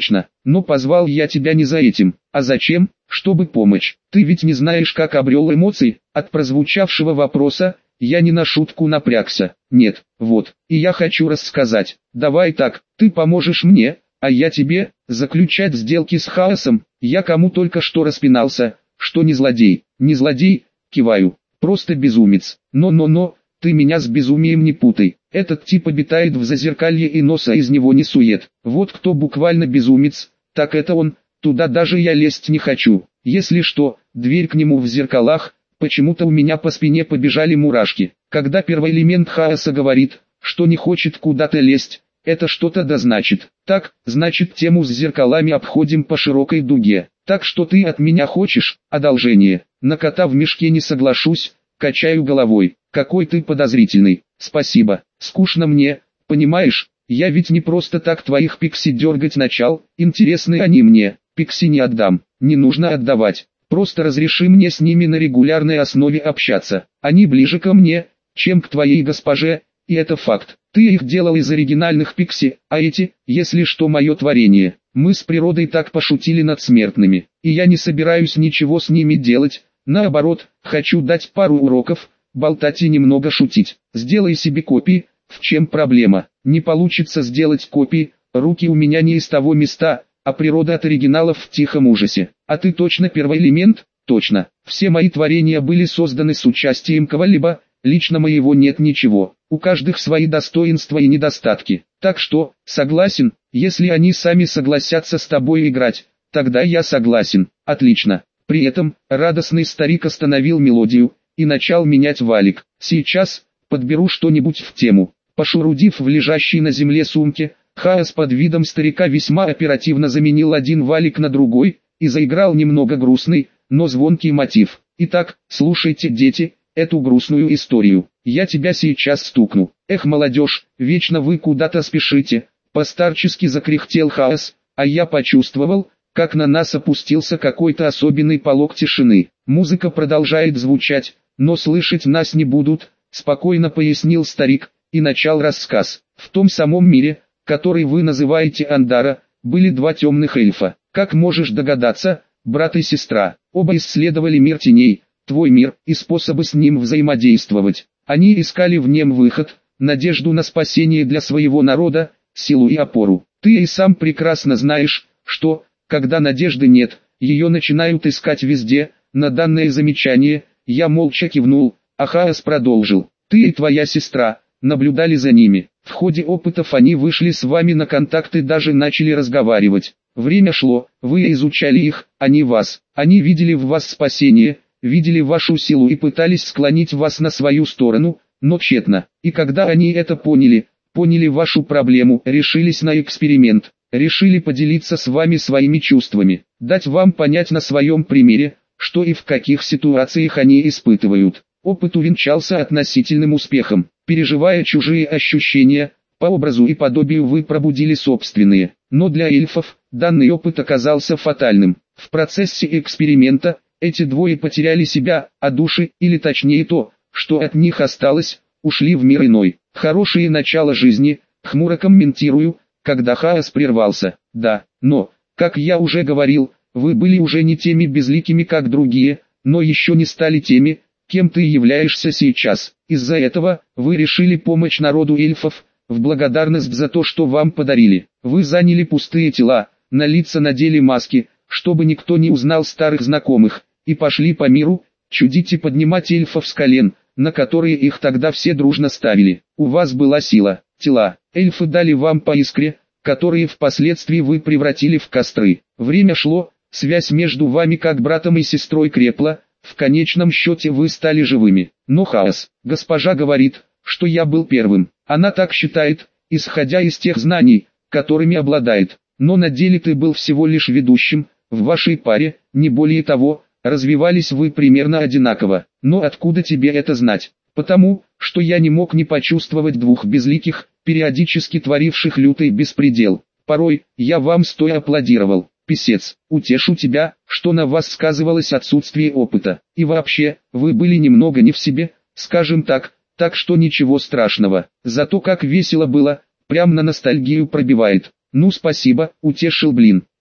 Но позвал я тебя не за этим, а зачем? Чтобы помочь. Ты ведь не знаешь, как обрел эмоции. От прозвучавшего вопроса я не на шутку напрягся. Нет, вот, и я хочу рассказать. Давай так, ты поможешь мне, а я тебе. Заключать сделки с хаосом. Я кому только что распинался, что не злодей. Не злодей, киваю. Просто безумец. Но-но-но, ты меня с безумием не путай. Этот тип обитает в зазеркалье и носа из него не сует. Вот кто буквально безумец, так это он. Туда даже я лезть не хочу. Если что, дверь к нему в зеркалах. Почему-то у меня по спине побежали мурашки. Когда первый элемент хаоса говорит, что не хочет куда-то лезть, это что-то да значит. Так, значит тему с зеркалами обходим по широкой дуге. Так что ты от меня хочешь одолжение? На кота в мешке не соглашусь, качаю головой. Какой ты подозрительный. Спасибо. Скучно мне, понимаешь? Я ведь не просто так твоих пикси дергать начал. Интересны они мне. Пикси не отдам. Не нужно отдавать. Просто разреши мне с ними на регулярной основе общаться. Они ближе ко мне, чем к твоей госпоже, и это факт. Ты их делал из оригинальных пикси, а эти, если что, мое творение. Мы с природой так пошутили над смертными, и я не собираюсь ничего с ними делать. Наоборот, хочу дать пару уроков, болтать и немного шутить. Сделай себе копии. В чем проблема? Не получится сделать копии, руки у меня не из того места, а природа от оригиналов в тихом ужасе. А ты точно первый элемент? Точно. Все мои творения были созданы с участием кого-либо, лично моего нет ничего. У каждых свои достоинства и недостатки. Так что, согласен, если они сами согласятся с тобой играть, тогда я согласен. Отлично. При этом, радостный старик остановил мелодию и начал менять валик. Сейчас, подберу что-нибудь в тему. Пошурудив в лежащей на земле сумке, хаос под видом старика весьма оперативно заменил один валик на другой, и заиграл немного грустный, но звонкий мотив. Итак, слушайте, дети, эту грустную историю. Я тебя сейчас стукну. Эх, молодежь, вечно вы куда-то спешите. Постарчески закряхтел хаос, а я почувствовал, как на нас опустился какой-то особенный полог тишины. Музыка продолжает звучать, но слышать нас не будут, спокойно пояснил старик, и начал рассказ. В том самом мире, который вы называете Андара, были два темных эльфа. Как можешь догадаться, брат и сестра, оба исследовали мир теней, твой мир, и способы с ним взаимодействовать. Они искали в нем выход, надежду на спасение для своего народа, силу и опору. Ты и сам прекрасно знаешь, что, когда надежды нет, ее начинают искать везде. На данное замечание, я молча кивнул, а хаос продолжил. Ты и твоя сестра наблюдали за ними. В ходе опытов они вышли с вами на контакт и даже начали разговаривать. Время шло, вы изучали их, они вас. Они видели в вас спасение, видели вашу силу и пытались склонить вас на свою сторону, но тщетно. И когда они это поняли, поняли вашу проблему, решились на эксперимент, решили поделиться с вами своими чувствами, дать вам понять на своем примере, что и в каких ситуациях они испытывают. Опыт увенчался относительным успехом. Переживая чужие ощущения, по образу и подобию вы пробудили собственные. Но для эльфов, данный опыт оказался фатальным. В процессе эксперимента, эти двое потеряли себя, а души, или точнее то, что от них осталось, ушли в мир иной. Хорошее начало жизни, хмуро комментирую, когда хаос прервался. Да, но, как я уже говорил, вы были уже не теми безликими как другие, но еще не стали теми, кем ты являешься сейчас. Из-за этого, вы решили помочь народу эльфов, в благодарность за то, что вам подарили. Вы заняли пустые тела, на лица надели маски, чтобы никто не узнал старых знакомых, и пошли по миру, чудить и поднимать эльфов с колен, на которые их тогда все дружно ставили. У вас была сила, тела, эльфы дали вам по искре, которые впоследствии вы превратили в костры. Время шло, связь между вами как братом и сестрой крепла, в конечном счете вы стали живыми. Но хаос, госпожа говорит, что я был первым. Она так считает, исходя из тех знаний, которыми обладает. Но на деле ты был всего лишь ведущим, в вашей паре, не более того, развивались вы примерно одинаково. Но откуда тебе это знать? Потому, что я не мог не почувствовать двух безликих, периодически творивших лютый беспредел. Порой, я вам стоя аплодировал. Писец, утешу тебя, что на вас сказывалось отсутствие опыта. И вообще, вы были немного не в себе, скажем так, так что ничего страшного. Зато как весело было, прям на ностальгию пробивает. Ну спасибо, утешил блин.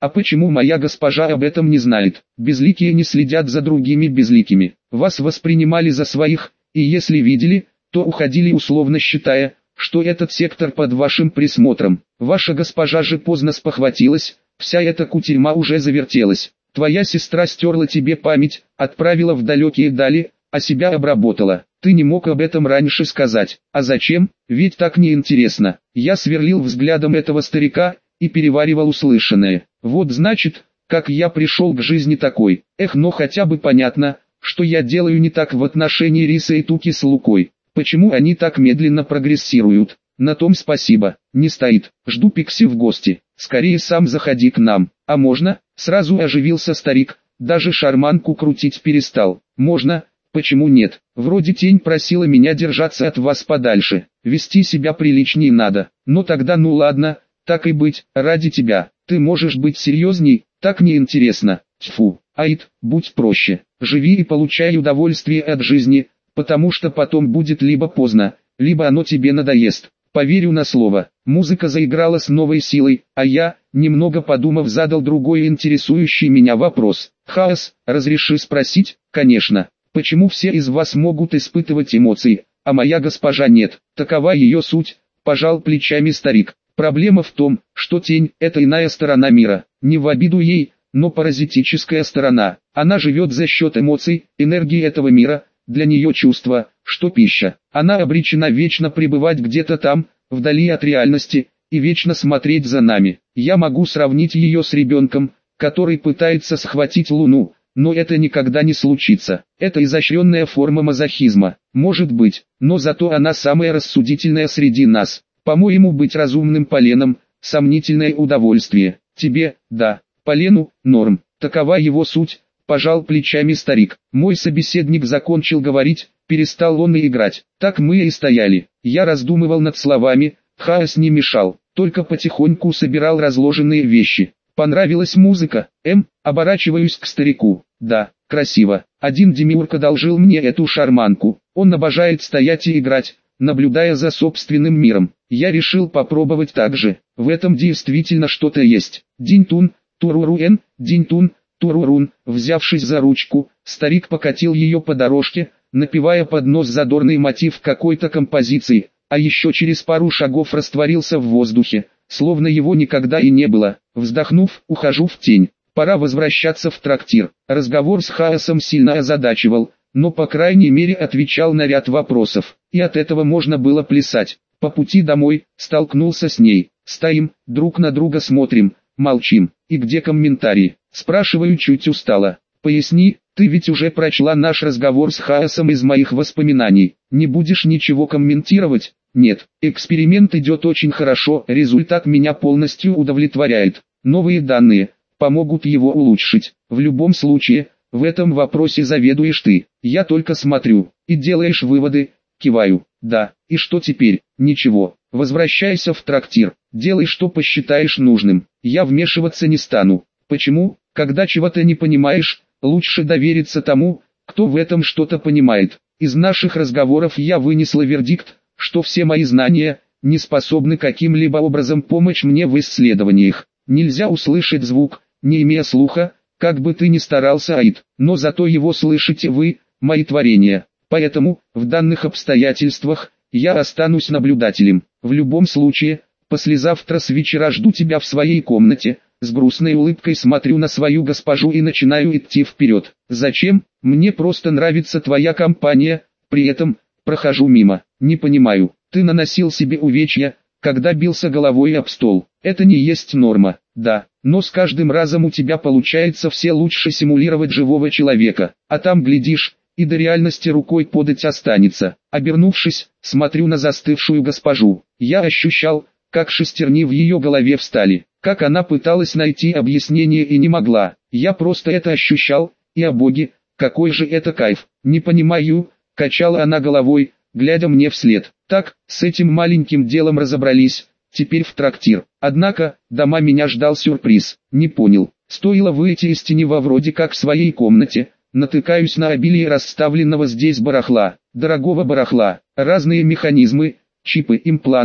А почему моя госпожа об этом не знает? Безликие не следят за другими безликими. Вас воспринимали за своих, и если видели, то уходили условно считая, что этот сектор под вашим присмотром. Ваша госпожа же поздно спохватилась, вся эта кутерьма уже завертелась. Твоя сестра стерла тебе память, отправила в далекие дали, а себя обработала. Ты не мог об этом раньше сказать. А зачем? Ведь так неинтересно. Я сверлил взглядом этого старика и переваривал услышанное. Вот значит, как я пришел к жизни такой. Эх, но хотя бы понятно, что я делаю не так в отношении риса и туки с лукой. Почему они так медленно прогрессируют? На том спасибо. Не стоит. Жду Пикси в гости. Скорее сам заходи к нам. А можно? Сразу оживился старик. Даже шарманку крутить перестал. Можно? Почему нет? Вроде тень просила меня держаться от вас подальше. Вести себя приличнее надо. Но тогда ну ладно, так и быть, ради тебя. Ты можешь быть серьезней, так неинтересно. Тьфу, Аид, будь проще. Живи и получай удовольствие от жизни, потому что потом будет либо поздно, либо оно тебе надоест. Поверю на слово. Музыка заиграла с новой силой, а я, немного подумав, задал другой интересующий меня вопрос. Хаос, разреши спросить? Конечно. Почему все из вас могут испытывать эмоции, а моя госпожа нет? Такова ее суть, пожал плечами старик. Проблема в том, что тень – это иная сторона мира. Не в обиду ей, но паразитическая сторона. Она живет за счет эмоций, энергии этого мира. Для нее чувство, что пища. Она обречена вечно пребывать где-то там, вдали от реальности, и вечно смотреть за нами. Я могу сравнить ее с ребенком, который пытается схватить луну, но это никогда не случится. Это изощренная форма мазохизма. Может быть, но зато она самая рассудительная среди нас. По-моему, быть разумным поленом – сомнительное удовольствие. Тебе, да, полену, норм. Такова его суть. Пожал плечами старик. Мой собеседник закончил говорить, перестал он и играть. Так мы и стояли. Я раздумывал над словами, хаос не мешал, только потихоньку собирал разложенные вещи. Понравилась музыка? Эм, оборачиваюсь к старику. Да, красиво. Один демиург одолжил мне эту шарманку. Он обожает стоять и играть, наблюдая за собственным миром. Я решил попробовать так же. В этом действительно что-то есть. Динь-тун, туруруэн, динь-тун. Турурун, взявшись за ручку, старик покатил ее по дорожке, напевая под нос задорный мотив какой-то композиции, а еще через пару шагов растворился в воздухе, словно его никогда и не было. Вздохнув, ухожу в тень. Пора возвращаться в трактир. Разговор с хаосом сильно озадачивал, но по крайней мере отвечал на ряд вопросов, и от этого можно было плясать. По пути домой, столкнулся с ней. Стоим, друг на друга смотрим, молчим. И где комментарии? Спрашиваю чуть устало. Поясни, ты ведь уже прочла наш разговор с хаосом из моих воспоминаний. Не будешь ничего комментировать? Нет, эксперимент идет очень хорошо, результат меня полностью удовлетворяет. Новые данные помогут его улучшить. В любом случае, в этом вопросе заведуешь ты. Я только смотрю, и делаешь выводы. Киваю. Да, и что теперь? Ничего. Возвращайся в трактир. Делай, что посчитаешь нужным. Я вмешиваться не стану. Почему? Когда чего-то не понимаешь, лучше довериться тому, кто в этом что-то понимает. Из наших разговоров я вынесла вердикт, что все мои знания не способны каким-либо образом помочь мне в исследованиях. Нельзя услышать звук, не имея слуха, как бы ты ни старался, Аид, но зато его слышите вы, мои творения. Поэтому, в данных обстоятельствах, я останусь наблюдателем. В любом случае, послезавтра с вечера жду тебя в своей комнате. С грустной улыбкой смотрю на свою госпожу и начинаю идти вперед. Зачем? Мне просто нравится твоя компания, при этом, прохожу мимо. Не понимаю, ты наносил себе увечья, когда бился головой об стол. Это не есть норма, да, но с каждым разом у тебя получается все лучше симулировать живого человека, а там глядишь, и до реальности рукой подать останется. Обернувшись, смотрю на застывшую госпожу. Я ощущал, как шестерни в ее голове встали, как она пыталась найти объяснение и не могла. Я просто это ощущал, и о боги, какой же это кайф. Не понимаю, качала она головой, глядя мне вслед. Так, с этим маленьким делом разобрались, теперь в трактир. Однако, дома меня ждал сюрприз. Не понял, стоило выйти из тени во вроде как в своей комнате, натыкаюсь на обилие расставленного здесь барахла, дорогого барахла, разные механизмы, чипы, импланты,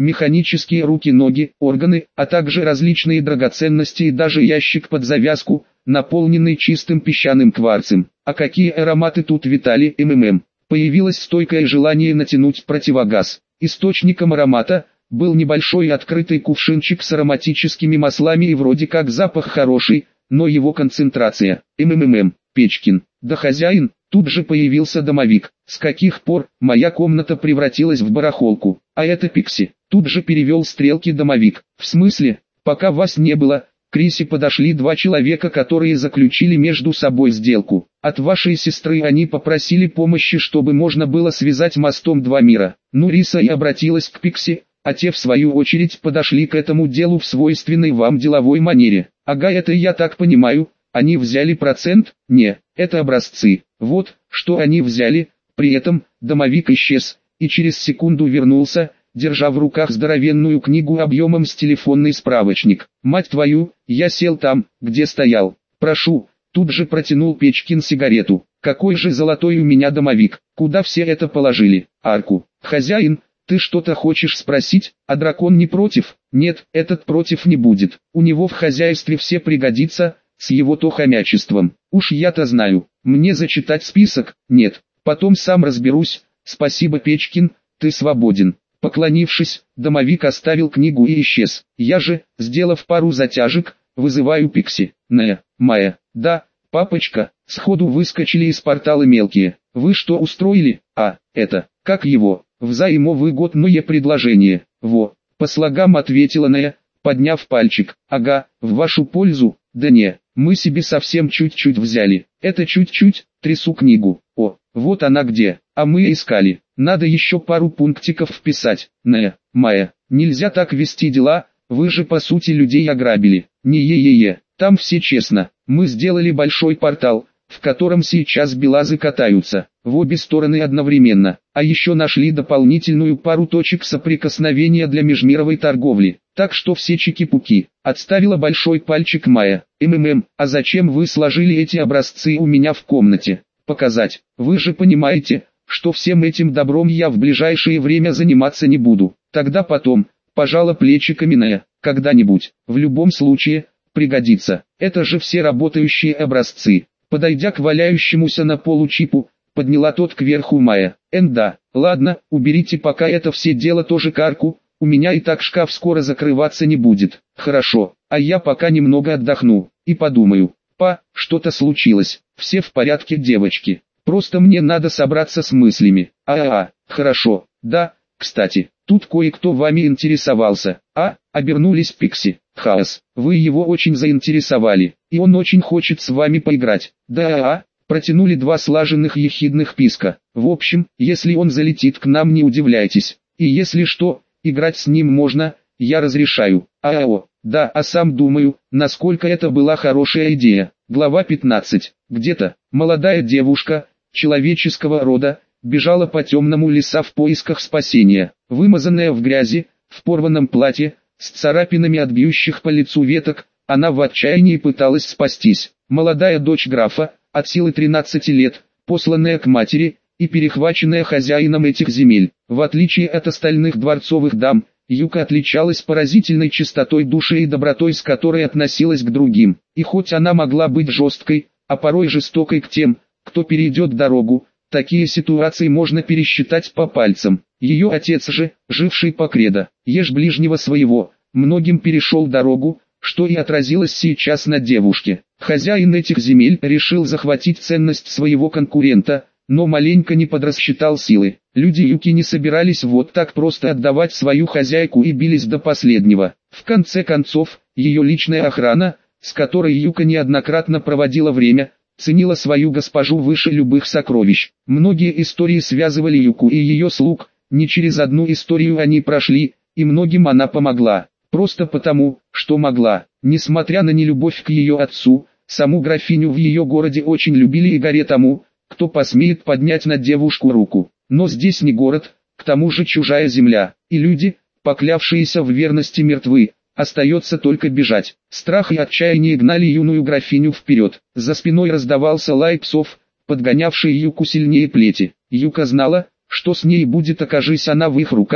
механические руки-ноги, органы, а также различные драгоценности и даже ящик под завязку, наполненный чистым песчаным кварцем. А какие ароматы тут витали, МММ. Появилось стойкое желание натянуть противогаз. Источником аромата был небольшой открытый кувшинчик с ароматическими маслами и вроде как запах хороший, но его концентрация. МММ, Печкин. Да хозяин, тут же появился домовик. С каких пор моя комната превратилась в барахолку? А это Пикси. Тут же перевел стрелки домовик. В смысле, пока вас не было, к Рисе подошли два человека, которые заключили между собой сделку. От вашей сестры они попросили помощи, чтобы можно было связать мостом два мира. Ну, Риса и обратилась к Пикси, а те в свою очередь подошли к этому делу в свойственной вам деловой манере. Ага, это я так понимаю, они взяли процент? Не, это образцы. Вот, что они взяли. При этом, домовик исчез, и через секунду вернулся, держа в руках здоровенную книгу объемом с телефонный справочник. Мать твою, я сел там, где стоял. Прошу, тут же протянул Печкин сигарету. Какой же золотой у меня домовик, куда все это положили? Арку. Хозяин, ты что-то хочешь спросить, а дракон не против? Нет, этот против не будет. У него в хозяйстве все пригодится, с его-то хомячеством. Уж я-то знаю. Мне зачитать список? Нет. Потом сам разберусь. Спасибо, Печкин, ты свободен. Поклонившись, домовик оставил книгу и исчез. Я же, сделав пару затяжек, вызываю Пикси. Нея, Майя, да, папочка, сходу выскочили из портала мелкие. Вы что устроили? А, это, как его, взаимовыгодное предложение. Во, по слогам ответила Нея, подняв пальчик. Ага, в вашу пользу, да не, мы себе совсем чуть-чуть взяли. Это чуть-чуть, трясу книгу. О, вот она где, а мы искали. Надо еще пару пунктиков вписать. Не, Майя, нельзя так вести дела, вы же по сути людей ограбили. Не е-е-е, там все честно. Мы сделали большой портал, в котором сейчас белазы катаются, в обе стороны одновременно. А еще нашли дополнительную пару точек соприкосновения для межмировой торговли. Так что все чики-пуки. Отставила большой пальчик Майя. МММ, а зачем вы сложили эти образцы у меня в комнате? Показать. Вы же понимаете, что всем этим добром я в ближайшее время заниматься не буду. Тогда потом, пожала плечиками Нея, когда-нибудь, в любом случае, пригодится. Это же все работающие образцы. Подойдя к валяющемуся на полу чипу, подняла тот кверху Майя. Энда, ладно, уберите пока это все дело тоже карку, у меня и так шкаф скоро закрываться не будет. Хорошо, а я пока немного отдохну, и подумаю. Па, что-то случилось, все в порядке, девочки. Просто мне надо собраться с мыслями. А-а-а, хорошо, да, кстати, тут кое-кто вами интересовался. А, обернулись Пикси. Хаос, вы его очень заинтересовали, и он очень хочет с вами поиграть. Да-а-а, протянули два слаженных ехидных писка. В общем, если он залетит к нам, не удивляйтесь. И если что, играть с ним можно, я разрешаю. А-а-о, да, а сам думаю, насколько это была хорошая идея. Глава пятнадцать. Где-то, молодая девушка, человеческого рода, бежала по темному лесу в поисках спасения. Вымазанная в грязи, в порванном платье, с царапинами от бьющих по лицу веток, она в отчаянии пыталась спастись. Молодая дочь графа, от силы тринадцати лет, посланная к матери и перехваченная хозяином этих земель. В отличие от остальных дворцовых дам, Юка отличалась поразительной чистотой души и добротой, с которой относилась к другим. И хоть она могла быть жесткой, а порой жестокой к тем, кто перейдет дорогу, такие ситуации можно пересчитать по пальцам. Ее отец же, живший по кредо «Ешь ближнего своего», многим перешел дорогу, что и отразилось сейчас на девушке. Хозяин этих земель решил захватить ценность своего конкурента, но маленько не подрасчитал силы. Люди Юки не собирались вот так просто отдавать свою хозяйку и бились до последнего. В конце концов, ее личная охрана, с которой Юка неоднократно проводила время, ценила свою госпожу выше любых сокровищ. Многие истории связывали Юку и ее слуг, не через одну историю они прошли, и многим она помогла. Просто потому, что могла. Несмотря на нелюбовь к ее отцу, саму графиню в ее городе очень любили и горе тому, кто посмеет поднять на девушку руку. Но здесь не город, к тому же чужая земля, и люди, поклявшиеся в верности, мертвы. Остается только бежать. Страх и отчаяние гнали юную графиню вперед. За спиной раздавался лай псов, подгонявший Юку сильнее плети. Юка знала, что с ней будет, окажись она в их руках,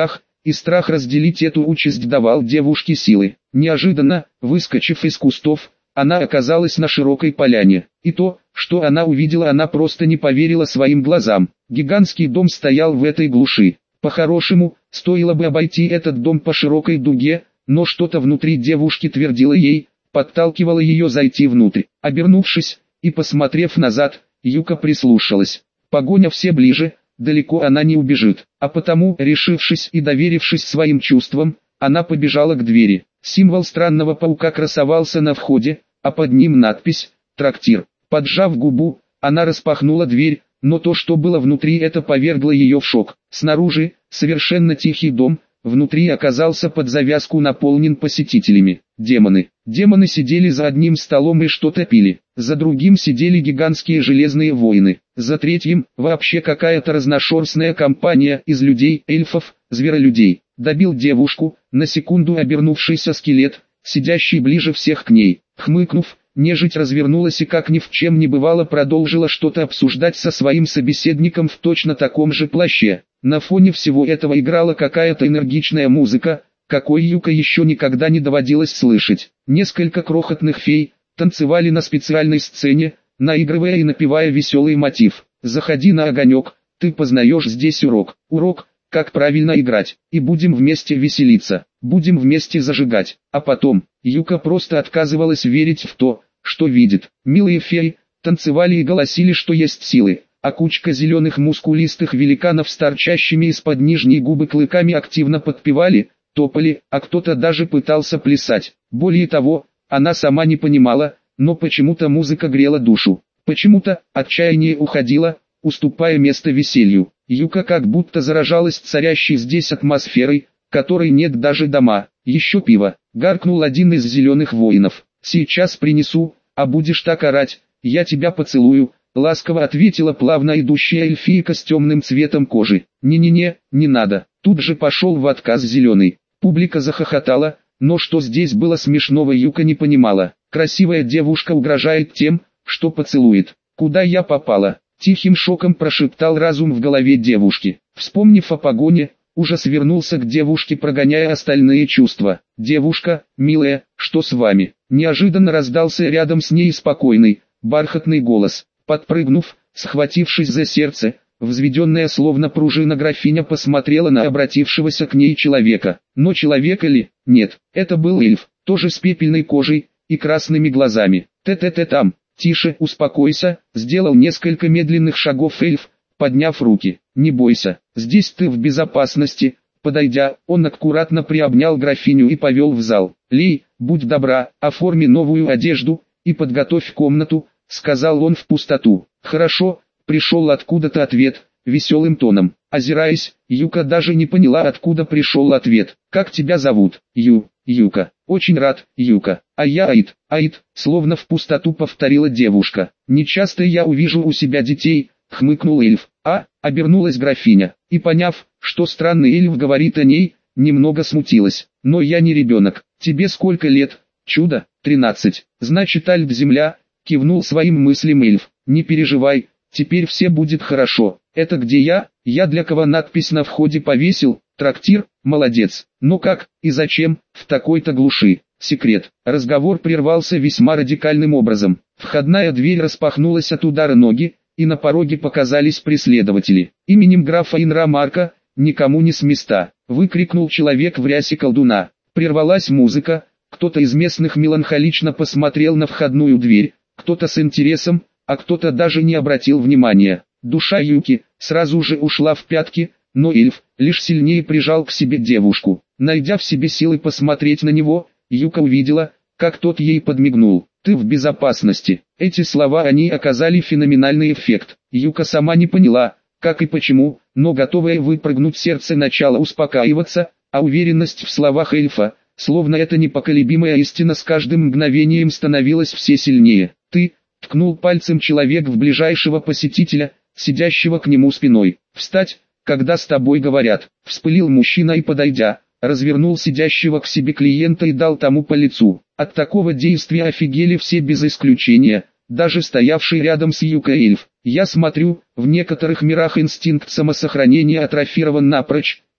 и страх разделить эту участь давал девушке силы. Неожиданно, выскочив из кустов, она оказалась на широкой поляне. И то, что она увидела, она просто не поверила своим глазам. Гигантский дом стоял в этой глуши. По-хорошему, стоило бы обойти этот дом по широкой дуге, но что-то внутри девушки твердило ей, подталкивало ее зайти внутрь. Обернувшись и посмотрев назад, Юка прислушалась. Погоня все ближе, далеко она не убежит. А потому, решившись и доверившись своим чувствам, она побежала к двери. Символ странного паука красовался на входе, а под ним надпись «Трактир». Поджав губу, она распахнула дверь, но то, что было внутри, это повергло ее в шок. Снаружи, совершенно тихий дом, внутри оказался под завязку наполнен посетителями. Демоны. Демоны сидели за одним столом и что-то пили. За другим сидели гигантские железные воины. За третьим, вообще какая-то разношерстная компания из людей, эльфов, зверолюдей. Добил девушку, на секунду обернувшийся скелет, сидящий ближе всех к ней. Хмыкнув, нежить развернулась и как ни в чем не бывало продолжила что-то обсуждать со своим собеседником в точно таком же плаще. На фоне всего этого играла какая-то энергичная музыка, какой Юка еще никогда не доводилось слышать. Несколько крохотных фей танцевали на специальной сцене, наигрывая и напевая веселый мотив. «Заходи на огонек, ты познаешь здесь урок. Урок, как правильно играть, и будем вместе веселиться, будем вместе зажигать». А потом, Юка просто отказывалась верить в то, что видит. Милые феи танцевали и голосили, что есть силы, а кучка зеленых мускулистых великанов с торчащими из-под нижней губы клыками активно подпевали, топали, а кто-то даже пытался плясать. Более того, она сама не понимала, но почему-то музыка грела душу. Почему-то отчаяние уходило, уступая место веселью. Юка как будто заражалась царящей здесь атмосферой, которой нет даже дома. «Еще пиво», — гаркнул один из зеленых воинов. «Сейчас принесу, а будешь так орать, я тебя поцелую», — ласково ответила плавно идущая эльфийка с темным цветом кожи. «Не-не-не, не надо». Тут же пошел в отказ зеленый. Публика захохотала, но что здесь было смешного, Юка не понимала. Красивая девушка угрожает тем, что поцелует. «Куда я попала?» — тихим шоком прошептал разум в голове девушки. Вспомнив о погоне, ужас вернулся к девушке, прогоняя остальные чувства. «Девушка, милая, что с вами?» Неожиданно раздался рядом с ней спокойный, бархатный голос. Подпрыгнув, схватившись за сердце, взведенная словно пружина графиня посмотрела на обратившегося к ней человека. Но человека ли? Нет, это был эльф, тоже с пепельной кожей и красными глазами. «Те-те-те там, тише, успокойся», сделал несколько медленных шагов эльф, подняв руки. «Не бойся, здесь ты в безопасности». Подойдя, он аккуратно приобнял графиню и повел в зал. «Лей, будь добра, оформи новую одежду и подготовь комнату», сказал он в пустоту. «Хорошо», пришел откуда-то ответ, веселым тоном. Озираясь, Юка даже не поняла, откуда пришел ответ. «Как тебя зовут?» «Ю, Юка». «Очень рад, Юка». «А я Аид, Аид», словно в пустоту повторила девушка. «Нечасто я увижу у себя детей», хмыкнул эльф. «А», обернулась графиня, и поняв, что странный эльф говорит о ней, немного смутилась. «Но я не ребенок. Тебе сколько лет?» «Чудо, тринадцать. Значит, Альт-Земля», кивнул своим мыслям эльф. «Не переживай, теперь все будет хорошо. Это где я? Я для кого надпись на входе повесил? Трактир? Молодец. Но как и зачем в такой-то глуши?» Секрет. Разговор прервался весьма радикальным образом. Входная дверь распахнулась от удара ноги, и на пороге показались преследователи. «Именем графа Инра Марка, никому не с места», выкрикнул человек в рясе колдуна. Прервалась музыка, кто-то из местных меланхолично посмотрел на входную дверь, кто-то с интересом, а кто-то даже не обратил внимания. Душа Юки сразу же ушла в пятки, но эльф лишь сильнее прижал к себе девушку. Найдя в себе силы посмотреть на него, Юка увидела, как тот ей подмигнул. «Ты в безопасности». Эти слова они оказали феноменальный эффект. Юка сама не поняла, как и почему, но готовое выпрыгнуть сердце начало успокаиваться, а уверенность в словах эльфа, словно эта непоколебимая истина с каждым мгновением становилась все сильнее. «Ты», ткнул пальцем человек в ближайшего посетителя, сидящего к нему спиной. «Встать, когда с тобой говорят», вспылил мужчина и, подойдя, развернул сидящего к себе клиента и дал тому по лицу. От такого действия офигели все без исключения, даже стоявший рядом с Юкой эльф. «Я смотрю, в некоторых мирах инстинкт самосохранения атрофирован напрочь»,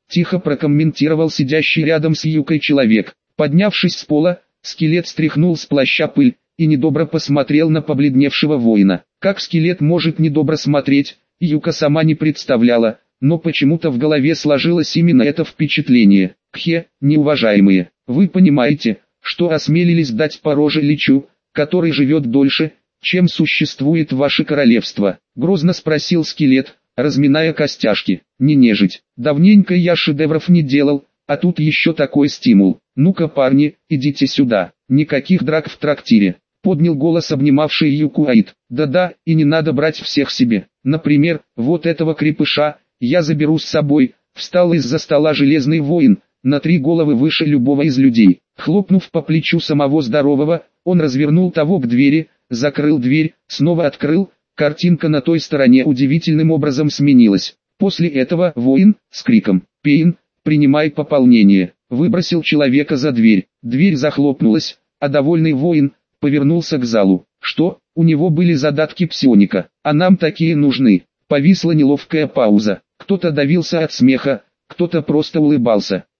тихо прокомментировал сидящий рядом с Юкой человек. Поднявшись с пола, скелет стряхнул с плаща пыль и недобро посмотрел на побледневшего воина. Как скелет может недобро смотреть, Юка сама не представляла, но почему-то в голове сложилось именно это впечатление. «Кхе, неуважаемые, вы понимаете, что осмелились дать по роже личу, который живет дольше, чем существует ваше королевство?» — грозно спросил скелет, разминая костяшки. «Не нежить, давненько я шедевров не делал, а тут еще такой стимул. Ну-ка, парни, идите сюда, никаких драк в трактире», — поднял голос обнимавший Юку Аид. «Да-да, и не надо брать всех себе. Например, вот этого крепыша я заберу с собой», — встал из-за стола железный воин, на три головы выше любого из людей. Хлопнув по плечу самого здорового, он развернул того к двери, закрыл дверь, снова открыл. Картинка на той стороне удивительным образом сменилась. После этого воин, с криком «Пейн, принимай пополнение», выбросил человека за дверь. Дверь захлопнулась, а довольный воин повернулся к залу. «Что, у него были задатки псионика, а нам такие нужны?» Повисла неловкая пауза. Кто-то давился от смеха, кто-то просто улыбался.